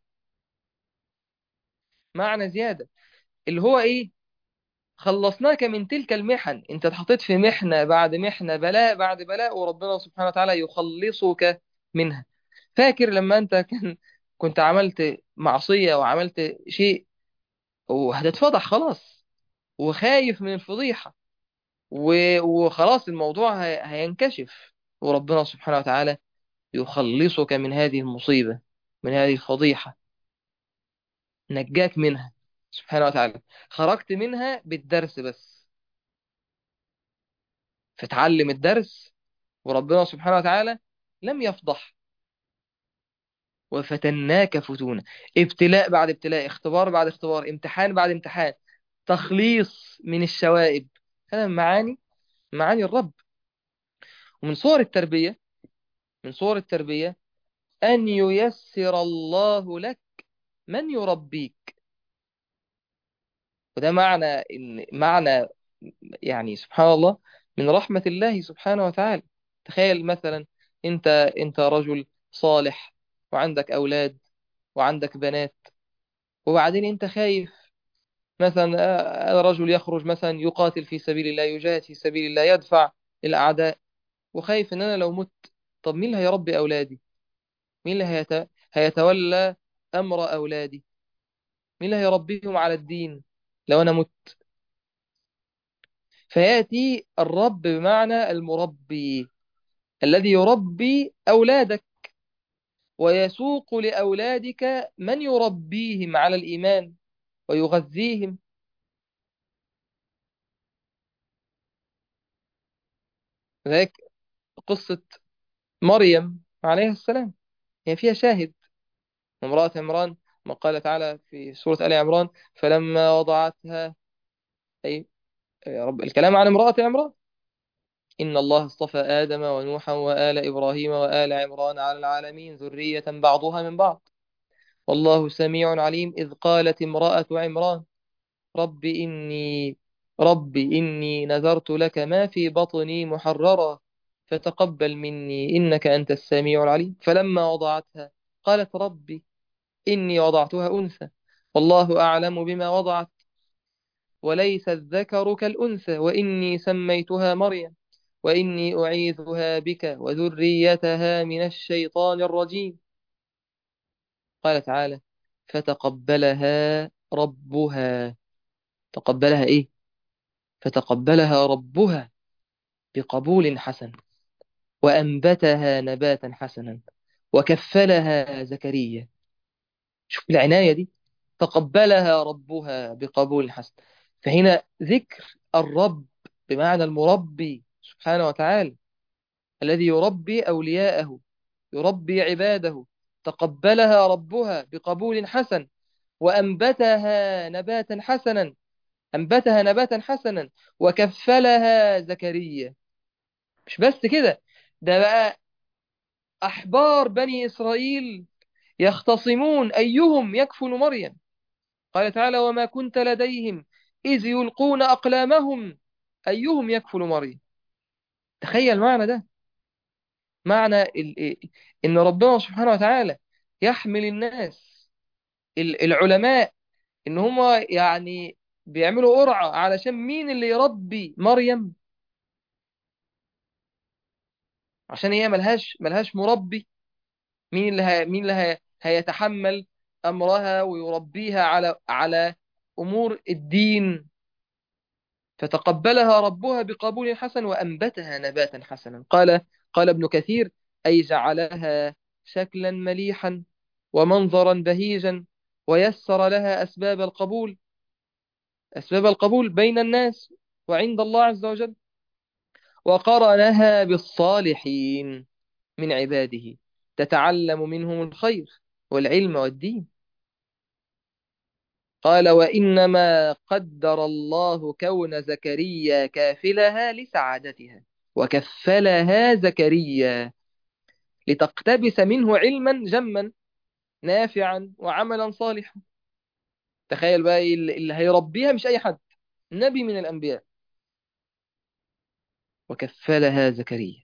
A: معنى زيادة اللي هو إيه؟ خلصناك من تلك المحن. انت اتحطيت في محنة بعد محنة، بلاء بعد بلاء، وربنا سبحانه وتعالى يخلصك منها. فاكر لما انت كان كنت عملت معصية وعملت شيء وهتتفضح خلاص، وخايف من الفضيحة، و- وخلاص الموضوع هي- هينكشف، وربنا سبحانه وتعالى يخلصك من هذه المصيبة، من هذه الفضيحة، نجاك منها سبحانه وتعالى. خرجت منها بالدرس بس، فتعلم الدرس، وربنا سبحانه وتعالى لم يفضح. وفتناك فتونا، ابتلاء بعد ابتلاء، اختبار بعد اختبار، امتحان بعد امتحان، تخليص من الشوائب. هذا من معاني معاني الرب. ومن صور التربية من صور التربية أن ييسر الله لك من يربيك. وده معنى إن معنى يعني سبحان الله من رحمة الله سبحانه وتعالى. تخيل مثلا أنت أنت رجل صالح، وعندك أولاد وعندك بنات، وبعدين أنت خايف مثلا، آه، رجل يخرج مثلا يقاتل في سبيل الله، يجاهد في سبيل الله، يدفع الأعداء، وخايف إن أنا لو مت، طب مين اللي هيربي أولادي؟ مين اللي هيت... هيتولى أمر أولادي؟ مين اللي هيربيهم على الدين لو أنا مت؟ فيأتي الرب بمعنى المربي، الذي يربي أولادك ويسوق لأولادك من يربيهم على الإيمان ويغذيهم. ذلك قصة مريم عليه السلام، هي فيها شاهد. امرأة عمران، ما قال تعالى في سورة آل عمران: فلما وضعتها، أي يا رب الكلام عن امرأة عمران: إن الله اصطفى آدم ونوحا وآل إبراهيم وآل عمران على العالمين ذرية بعضها من بعض، والله سميع عليم. إذ قالت امرأة عمران: رب إني رب إني نذرت لك ما في بطني محررا فتقبل مني إنك أنت السميع العليم. فلما وضعتها قالت: ربي إني وضعتها أنثى والله أعلم بما وضعت وليس الذكر كالأنثى وإني سميتها مريم وإني أعيذها بك وذريتها من الشيطان الرجيم. قال تعالى: فتقبلها ربها. تقبلها إيه؟ فتقبلها ربها بقبول حسن، وأنبتها نباتا حسنا، وكفلها زكريا. شوف العناية دي، تقبلها ربها بقبول حسن. فهنا ذكر الرب بمعنى المربي سبحانه وتعالى، الذي يربي أولياءه، يربي عباده. تقبلها ربها بقبول حسن، وأنبتها نباتا حسنا، أنبتها نباتا حسنا، وكفلها زكريا. مش بس كده، ده بقى أحبار بني إسرائيل يختصمون أيهم يكفل مريم. قال تعالى: وما كنت لديهم إذ يلقون أقلامهم أيهم يكفل مريم. تخيل معنى ده، معنى ال- إن ربنا سبحانه وتعالى يحمل الناس، ال- العلماء، إن هم يعني بيعملوا قرعة علشان مين اللي يربي مريم، عشان هي ملهاش ملهاش مربي. مين اللي هي مين اللي هي هيتحمل أمرها ويربيها على على أمور الدين. فتقبلها ربها بقبول حسن، وأنبتها نباتا حسنا. قال قال ابن كثير: أي جعلها شكلا مليحا ومنظرا بهيجا، ويسر لها أسباب القبول أسباب القبول بين الناس وعند الله عز وجل، وقرنها بالصالحين من عباده. تتعلم منهم الخير والعلم والدين. قال وإنما قدر الله كون زكريا كافلها لسعادتها، وكفلها زكريا لتقتبس منه علما جما نافعا وعملا صالحا. تخيل بقى إيه اللي اللي هيربيها مش أي حد، نبي من الأنبياء. وكفلها زكريا.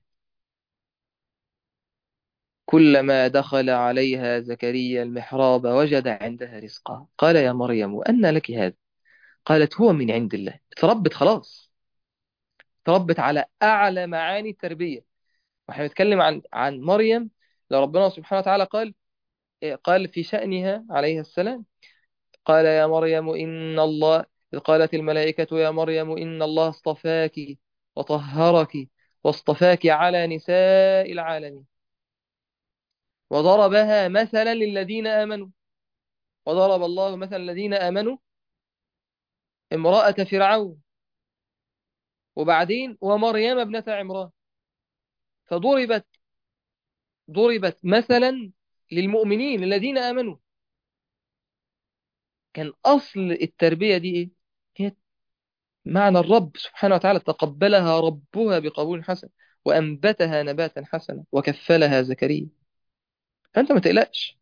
A: كلما دخل عليها زكريا المحراب وجد عندها رزقا قال يا مريم أنى لك هذا؟ قالت هو من عند الله. اتربت خلاص، اتربت على أعلى معاني التربية. واحنا بنتكلم عن عن مريم. لو ربنا سبحانه وتعالى قال قال في شأنها عليه السلام، قال يا مريم إن الله، إذ قالت الملائكة يا مريم إن الله اصطفاك وطهرك واصطفاك على نساء العالمين، وضربها مثلا للذين آمنوا. وضرب الله مثلا الذين آمنوا امرأة فرعون، وبعدين ومريم ابنة عمران. فضربت ضربت مثلا للمؤمنين الذين آمنوا. كان أصل التربية دي إيه؟ هي معنى الرب سبحانه وتعالى تقبلها ربها بقبول حسن، وأنبتها نباتا حسنا، وكفلها زكريا. فأنت ما تقلقش،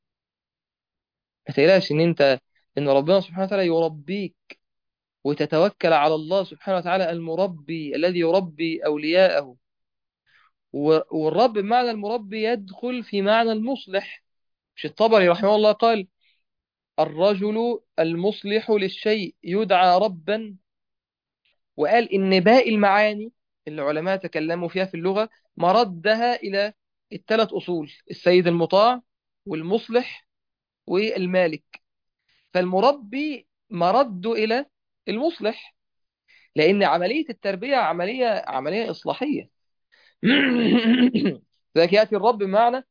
A: ما تقلقش إن أنت إن ربنا سبحانه وتعالى يربيك، وتتوكل على الله سبحانه وتعالى المربي الذي يربي أولياءه. و- والرب بمعنى المربي يدخل في معنى المصلح. مش الطبري رحمه الله قال الرجل المصلح للشيء يدعى ربا؟ وقال إن باقي المعاني اللي العلماء تكلموا فيها في اللغة مردها إلى الثلاث أصول: السيد المطاع والمصلح والمالك. فالمربي مرده إلى المصلح، لأن عملية التربية عملية عملية إصلاحية. ذلك يأتي الرب بمعنى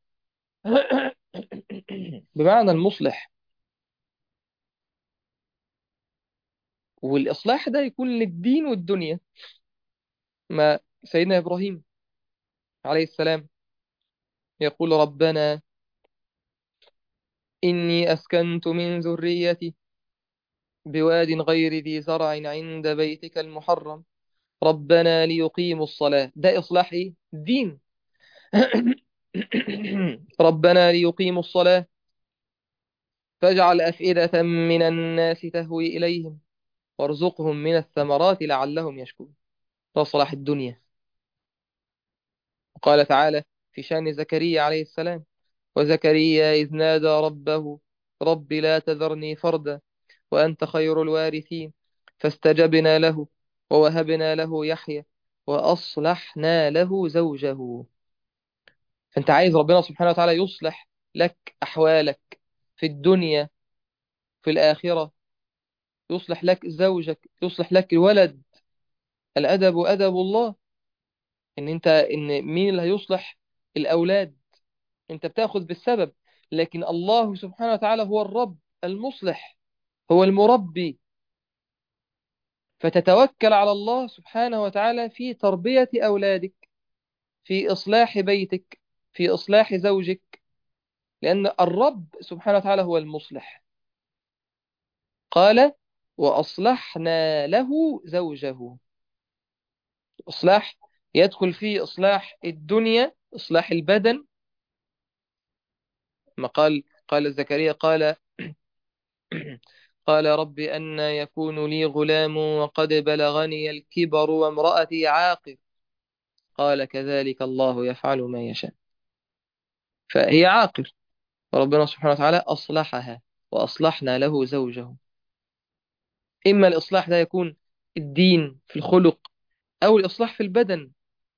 A: بمعنى المصلح. والإصلاح ده يكون للدين والدنيا. ما سيدنا إبراهيم عليه السلام يقول ربنا إني أسكنت من ذريتي بواد غير ذي زرع عند بيتك المحرم ربنا ليقيموا الصلاة. ده إصلاح إيه؟ دين. ربنا ليقيموا الصلاة فاجعل أفئدة من الناس تهوي إليهم وارزقهم من الثمرات لعلهم يشكرون. ده صلاح الدنيا. وقال تعالى في شأن زكريا عليه السلام وزكريا إذ نادى ربه رب لا تذرني فردا وأنت خير الوارثين فاستجبنا له ووهبنا له يحيى وأصلحنا له زوجه. فأنت عايز ربنا سبحانه وتعالى يصلح لك أحوالك في الدنيا في الآخرة، يصلح لك زوجك، يصلح لك الولد. الأدب أدب الله. إن أنت إن مين اللي هيصلح الأولاد؟ أنت بتاخذ بالسبب، لكن الله سبحانه وتعالى هو الرب المصلح، هو المربي. فتتوكل على الله سبحانه وتعالى في تربية أولادك، في إصلاح بيتك، في إصلاح زوجك، لأن الرب سبحانه وتعالى هو المصلح. قال وأصلحنا له زوجه. إصلاح يدخل فيه إصلاح الدنيا، إصلاح البدن. ما قال قال زكريا قال قال رب أن يكون لي غلام وقد بلغني الكبر وامرأتي عاقر قال كذلك الله يفعل ما يشاء. فهي عاقر، وربنا سبحانه وتعالى أصلحها وأصلحنا له زوجه. إما الإصلاح ده يكون الدين في الخلق، أو الإصلاح في البدن.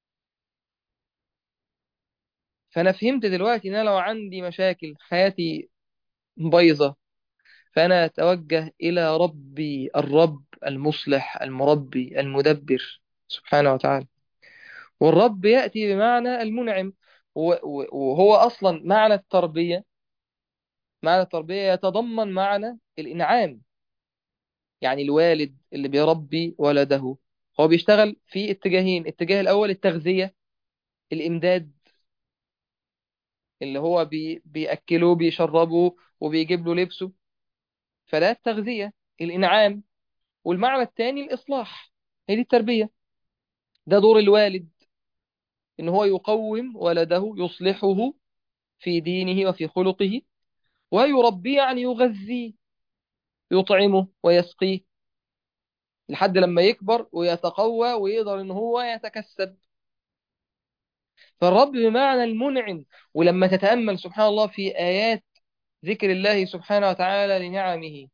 A: فأنا فهمت دلوقتي إن أنا لو عندي مشاكل حياتي بايظة، فأنا أتوجه إلى ربي الرب المصلح المربي المدبر سبحانه وتعالى. والرب يأتي بمعنى المنعم. و- و- وهو أصلا معنى التربية، معنى التربية يتضمن معنى الإنعام. يعني الوالد اللي بيربي ولده هو بيشتغل في اتجاهين: الاتجاه الأول التغذية، الإمداد، اللي هو بي بيأكله بيشربه وبيجيب له لبسه، فده التغذية، الإنعام. والمعنى الثاني الإصلاح، هي دي التربية. ده دور الوالد، إن هو يقوم ولده، يصلحه في دينه وفي خلقه، ويربيه يعني يغذيه، يطعمه ويسقيه لحد لما يكبر ويتقوى ويقدر إن هو يتكسب. فالرب بمعنى المنعم. ولما تتأمل سبحان الله في آيات ذكر الله سبحانه وتعالى لنعمه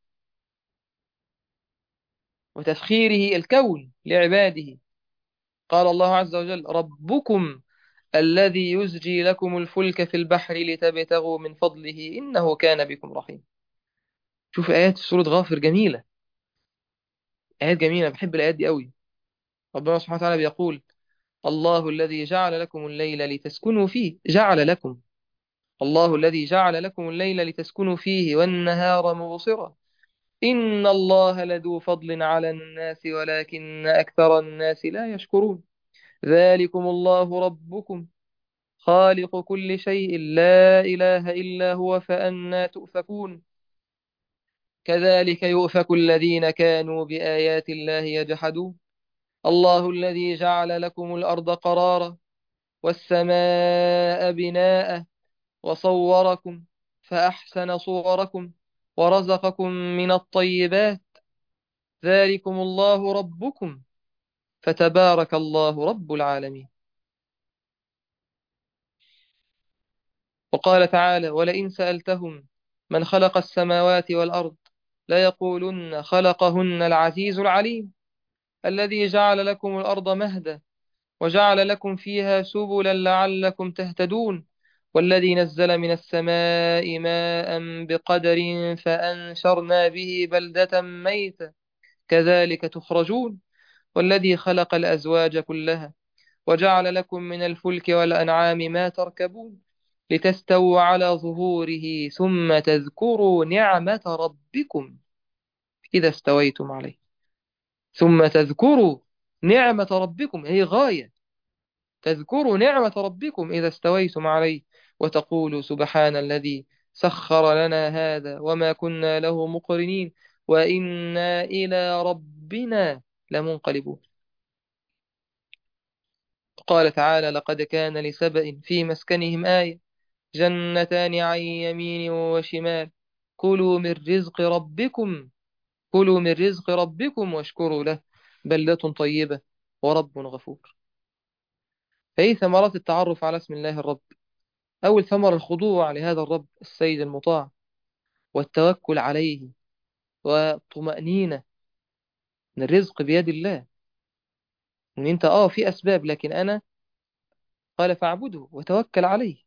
A: وتسخيره الكون لعباده، قال الله عز وجل: ربكم الذي يزجي لكم الفلك في البحر لتبتغوا من فضله إنه كان بكم رحيم. شوف آيات في سورة غافر جميلة، آيات جميلة، بحب الآيات دي قوي. ربنا سبحانه وتعالى بيقول: الله الذي جعل لكم الليل لتسكنوا فيه، جعل لكم، الله الذي جعل لكم الليل لتسكنوا فيه والنهار مبصرا إن الله لذو فضل على الناس ولكن أكثر الناس لا يشكرون. ذلكم الله ربكم خالق كل شيء لا إله إلا هو فأنى تؤفكون. كذلك يؤفك الذين كانوا بآيات الله يجحدون. الله الذي جعل لكم الأرض قرارا والسماء بناء وصوركم فأحسن صوركم ورزقكم من الطيبات ذلكم الله ربكم فتبارك الله رب العالمين. وقال تعالى: ولئن سألتهم من خلق السماوات والأرض ليقولن خلقهن العزيز العليم الذي جعل لكم الأرض مهدا وجعل لكم فيها سبلا لعلكم تهتدون والذي نزل من السماء ماء بقدر فأنشرنا به بلدة ميتا كذلك تخرجون والذي خلق الأزواج كلها وجعل لكم من الفلك والأنعام ما تركبون لتستووا على ظهوره ثم تذكروا نعمة ربكم إذا استويتم عليه. ثم تذكروا نعمة ربكم، هي غاية، تذكروا نعمة ربكم إذا استويتم عليه وتقولوا سبحان الذي سخر لنا هذا وما كنا له مقرنين وإنا إلى ربنا لمنقلبون. قال تعالى: لقد كان لسبإ في مسكنهم آية جنتان عن يمين وشمال كلوا من رزق ربكم كلوا من رزق ربكم واشكروا له بلدة طيبة ورب غفور. فأي ثمرات التعرف على اسم الله الرب؟ أول ثمرة الخضوع لهذا الرب السيد المطاع والتوكل عليه وطمأنينة ان الرزق بيد الله، ان انت اه في اسباب لكن انا قال فاعبده وتوكل عليه.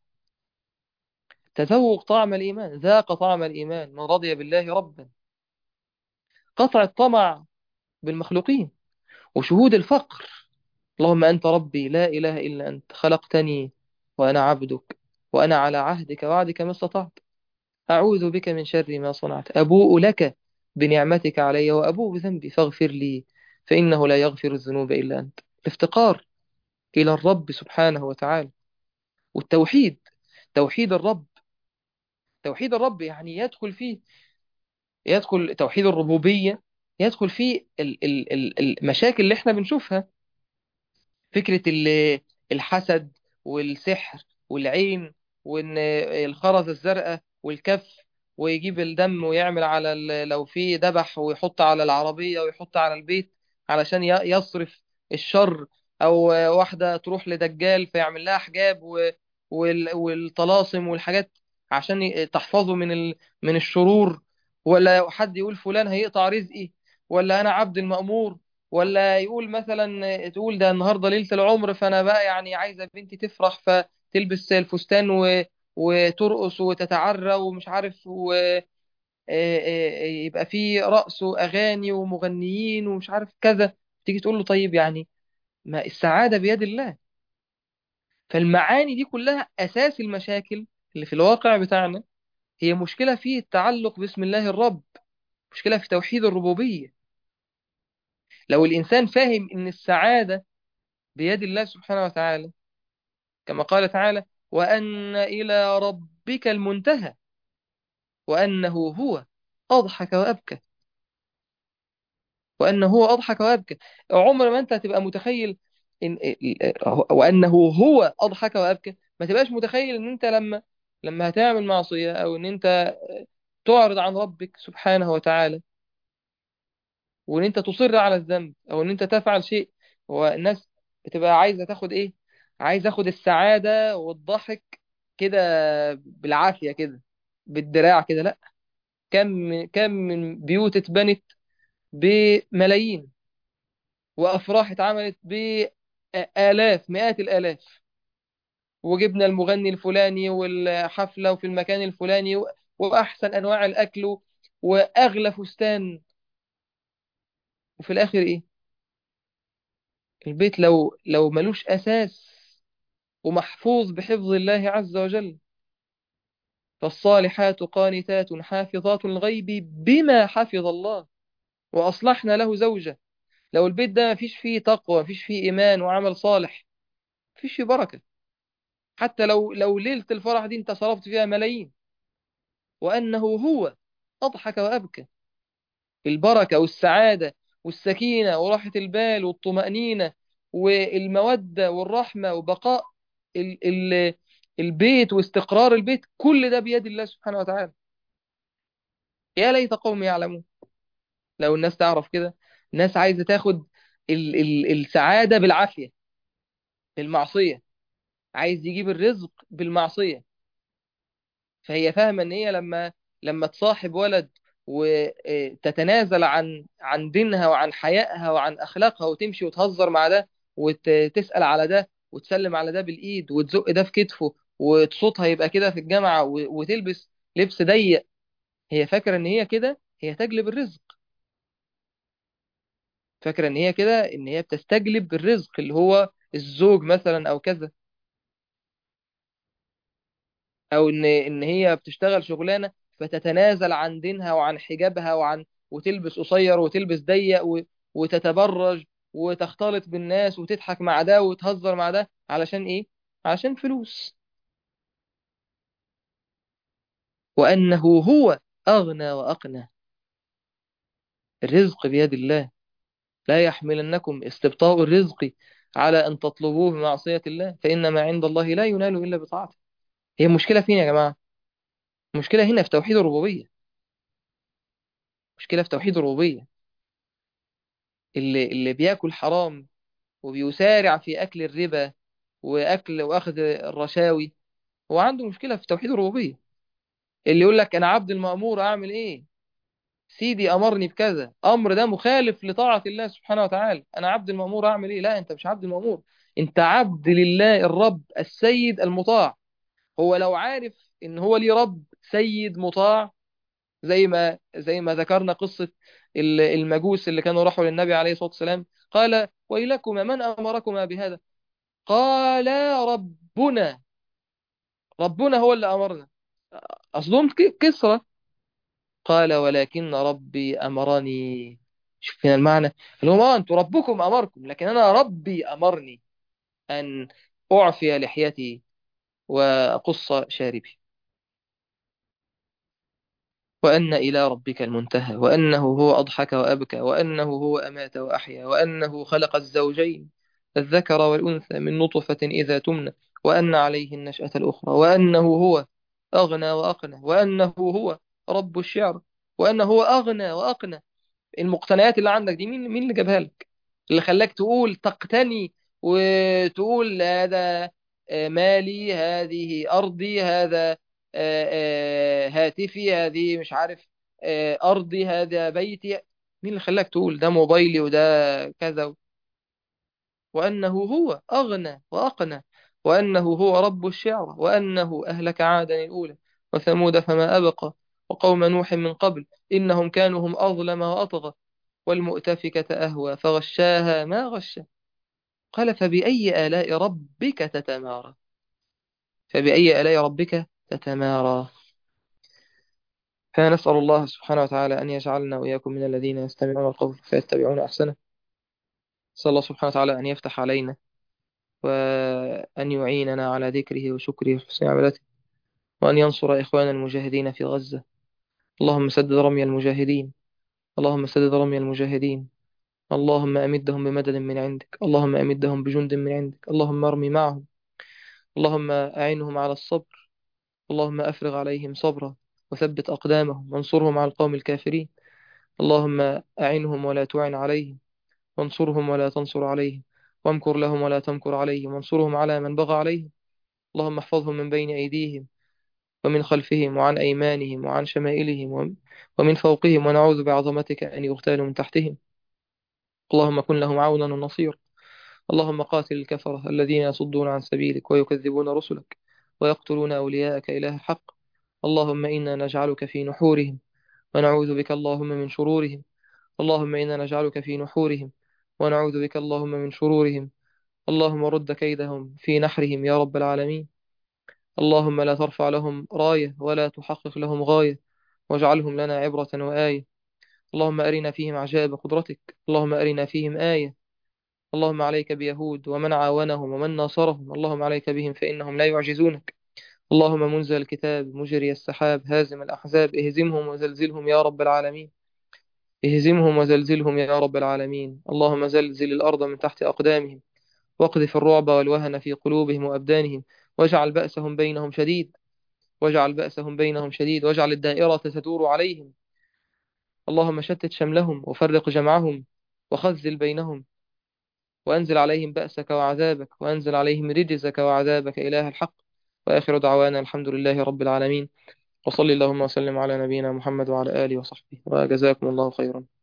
A: تذوق طعم الايمان، ذاق طعم الايمان من رضي بالله ربا. قطع الطمع بالمخلوقين وشهود الفقر، اللهم انت ربي لا اله الا انت خلقتني وانا عبدك وانا على عهدك وعدك ما استطعت اعوذ بك من شر ما صنعت ابوء لك بنعمتك علي وابوء بذنبي فاغفر لي فانه لا يغفر الذنوب الا انت. الافتقار إلى الرب سبحانه وتعالى. والتوحيد، توحيد الرب، توحيد الرب يعني يدخل فيه، يدخل توحيد الربوبية، يدخل فيه ال- ال- ال- المشاكل اللي احنا بنشوفها، فكرة ال- الحسد والسحر والعين وان الخرز الزرقاء والكف ويجيب الدم ويعمل على ال- لو في ذبح ويحط على العربية ويحط على البيت علشان ي- يصرف الشر، او واحدة تروح لدجال فيعمل لها حجاب و- وال- والطلاسم والحاجات عشان ي- تحفظه من ال- من الشرور، ولا حد يقول فلان هيقطع رزقي، ولا انا عبد المأمور، ولا يقول مثلا تقول ده النهارده ليلة العمر فانا بقى يعني عايزة بنتي تفرح فتلبس الفستان و... وترقص وتتعرى ومش عارف ويبقى في رقص واغاني ومغنيين ومش عارف كذا. تيجي تقول له طيب يعني ما السعادة بيد الله. فالمعاني دي كلها اساس المشاكل اللي في الواقع بتاعنا، هي مشكلة في التعلق باسم الله الرب، مشكلة في توحيد الربوبية. لو الإنسان فاهم إن السعادة بيد الله سبحانه وتعالى كما قال تعالى: وأن إلى ربك المنتهى، وأنه هو أضحك وأبكى. وأنه هو أضحك وأبكى. عمر ما أنت هتبقى متخيل إن وأنه هو أضحك وأبكى، ما تبقاش متخيل إن أنت لما لما هتعمل معصية، أو إن أنت تعرض عن ربك سبحانه وتعالى، وإن أنت تصر على الذنب، أو إن أنت تفعل شيء. هو الناس بتبقى عايزة تاخد إيه؟ عايز أخد السعادة والضحك كده بالعافية كده، بالدراع كده. لا، كم كم من بيوت اتبنت بملايين، وأفراح اتعملت بآلاف، مئات الآلاف، وجبنا المغني الفلاني والحفلة وفي المكان الفلاني و- وأحسن أنواع الأكل وأغلى فستان. وفي الآخر إيه؟ البيت لو لو ملوش أساس ومحفوظ بحفظ الله عز وجل. فالصالحات قانتات حافظات الغيب بما حفظ الله، وأصلحنا له زوجة. لو البيت ده مفيش فيه تقوى، مفيش فيه إيمان وعمل صالح، مفيش فيه بركة. حتى لو لو ليلة الفرح دي انت صرفت فيها ملايين. وأنه هو أضحك وأبكى. البركة والسعادة والسكينة وراحة البال والطمأنينة والمودة والرحمة وبقاء ال ال البيت واستقرار البيت، كل ده بيد الله سبحانه وتعالى. يا ليت قوم يعلمون. لو الناس تعرف كده. الناس عايزة تاخد ال ال السعادة بالعافية، بالمعصية. عايز يجيب الرزق بالمعصية. فهي فاهمة ان هي لما لما تصاحب ولد وتتنازل عن عن دينها وعن حيائها وعن اخلاقها، وتمشي وتهزر مع ده وتسأل على ده وتسلم على ده بالايد وتزق ده في كتفه، وصوتها يبقى كده في الجامعة و- وتلبس لبس ضيق، هي فاكرة ان هي كده هي تجلب الرزق. فاكرة ان هي كده ان هي بتستجلب الرزق اللي هو الزوج مثلا او كذا. او ان ان هي بتشتغل شغلانه فتتنازل عن دينها وعن حجابها وعن وتلبس قصير وتلبس ضيق و... وتتبرج وتختلط بالناس وتضحك مع ده وتهزر مع ده علشان ايه؟ عشان فلوس. وانه هو اغنى واقنى. الرزق بيد الله. لا يحملنكم استبطاء الرزق على ان تطلبوه بمعصيه الله، فان ما عند الله لا ينال الا بطاعته. هي المشكله فين يا جماعه؟ المشكله هنا في توحيد الربوبيه. مشكله في توحيد الربوبيه. اللي اللي بياكل حرام وبيسارع في أكل الربا وأكل وأخذ الرشاوي، هو عنده مشكلة في توحيد الربوبية. اللي يقول لك أنا عبد المأمور أعمل إيه؟ سيدي أمرني بكذا، أمر ده مخالف لطاعة الله سبحانه وتعالى. أنا عبد المأمور أعمل إيه؟ لا، أنت مش عبد المأمور. أنت عبد لله الرب السيد المطاع. هو لو عارف إن هو ليه رب سيد مطاع، زي ما زي ما ذكرنا قصة ال- المجوس اللي كانوا راحوا للنبي عليه الصلاة والسلام، قال ويلكما من أمركما بهذا؟ قال ربنا. ربنا هو اللي أمرنا. أصلهم ك- كسرة. قال ولكن ربي أمرني. شوف هنا المعنى. اللي هو آه، أنتوا ربكم أمركم، لكن أنا ربي أمرني أن أعفي لحيتي وأقص شاربي. وأن إلى ربك المنتهى، وأنه هو أضحك وأبكى، وأنه هو أمات وأحيا، وأنه خلق الزوجين الذكر والأنثى من نطفة إذا تمنى، وأن عليه النشأة الأخرى، وأنه هو أغنى وأقنى، وأنه هو رب الشعر، وأنه هو أغنى وأقنى. المقتنيات اللي عندك دي مين مين اللي جابها لك؟ اللي خلاك تقول تقتني وتقول هذا آه، مالي، هذه أرضي، هذا آه، آه، هاتفي، هذه مش عارف آه، أرضي، هذا بيتي. مين اللي خلاك تقول ده موبايلي وده كذا؟ وأنه هو أغنى وأقنى، وأنه هو رب الشعرى، وأنه أهلك عادا الأولى وثمود فما أبقى، وقوم نوح من قبل إنهم كانوا هم أظلم وأطغى، والمؤتفكة أهوى فغشاها ما غشى. قال فبأي آلاء ربك تتمارى. فبأي آلاء ربك تتمارى. فنسأل الله سبحانه وتعالى أن يجعلنا وإياكم من الذين يستمعون القول فيتبعون أحسنه. نسأل الله سبحانه وتعالى أن يفتح علينا وأن يعيننا على ذكره وشكره وحسن عبادته، وأن ينصر إخوان المجاهدين في غزة. اللهم سدد رمي المجاهدين، اللهم سدد رمي المجاهدين. اللهم أمدهم بمدد من عندك، اللهم أمدهم بجند من عندك، اللهم ارمي معهم، اللهم أعنهم على الصبر، اللهم أفرغ عليهم صبرا، وثبت أقدامهم وانصرهم على القوم الكافرين. اللهم أعنهم ولا تعن عليهم، وانصرهم ولا تنصر عليهم، وامكر لهم ولا تمكر عليهم، وانصرهم على من بغى عليهم. اللهم احفظهم من بين أيديهم ومن خلفهم وعن أيمانهم وعن شمائلهم وم- ومن فوقهم، ونعوذ بعظمتك أن يغتالوا من تحتهم. اللهم كن لهم عونا ونصيرا. اللهم قاتل الكفرة الذين يصدون عن سبيلك ويكذبون رسلك ويقتلون أولياءك إله الحق. اللهم إنا نجعلك في نحورهم ونعوذ بك اللهم من شرورهم. اللهم إنا نجعلك في نحورهم ونعوذ بك اللهم من شرورهم. اللهم رد كيدهم في نحرهم يا رب العالمين. اللهم لا ترفع لهم راية ولا تحقق لهم غاية، واجعلهم لنا عبرة وآية. اللهم أرنا فيهم عجائب قدرتك، اللهم أرنا فيهم آية. اللهم عليك بيهود ومن عاونهم ومن ناصرهم، اللهم عليك بهم فإنهم لا يعجزونك. اللهم منزل الكتاب مجري السحاب هازم الأحزاب، اهزمهم وزلزلهم يا رب العالمين. اهزمهم وزلزلهم يا رب العالمين. اللهم زلزل الأرض من تحت أقدامهم، واقذف الرعب والوهن في قلوبهم وأبدانهم، واجعل بأسهم بينهم شديد، واجعل بأسهم بينهم شديد، واجعل الدائرة تدور عليهم. اللهم شتت شملهم وفرق جمعهم وخذل بينهم، وأنزل عليهم بأسك وعذابك، وأنزل عليهم رجزك وعذابك إله الحق. وآخر دعوانا الحمد لله رب العالمين، وصلي اللهم وسلم على نبينا محمد وعلى آله وصحبه، وجزاكم الله خيرا.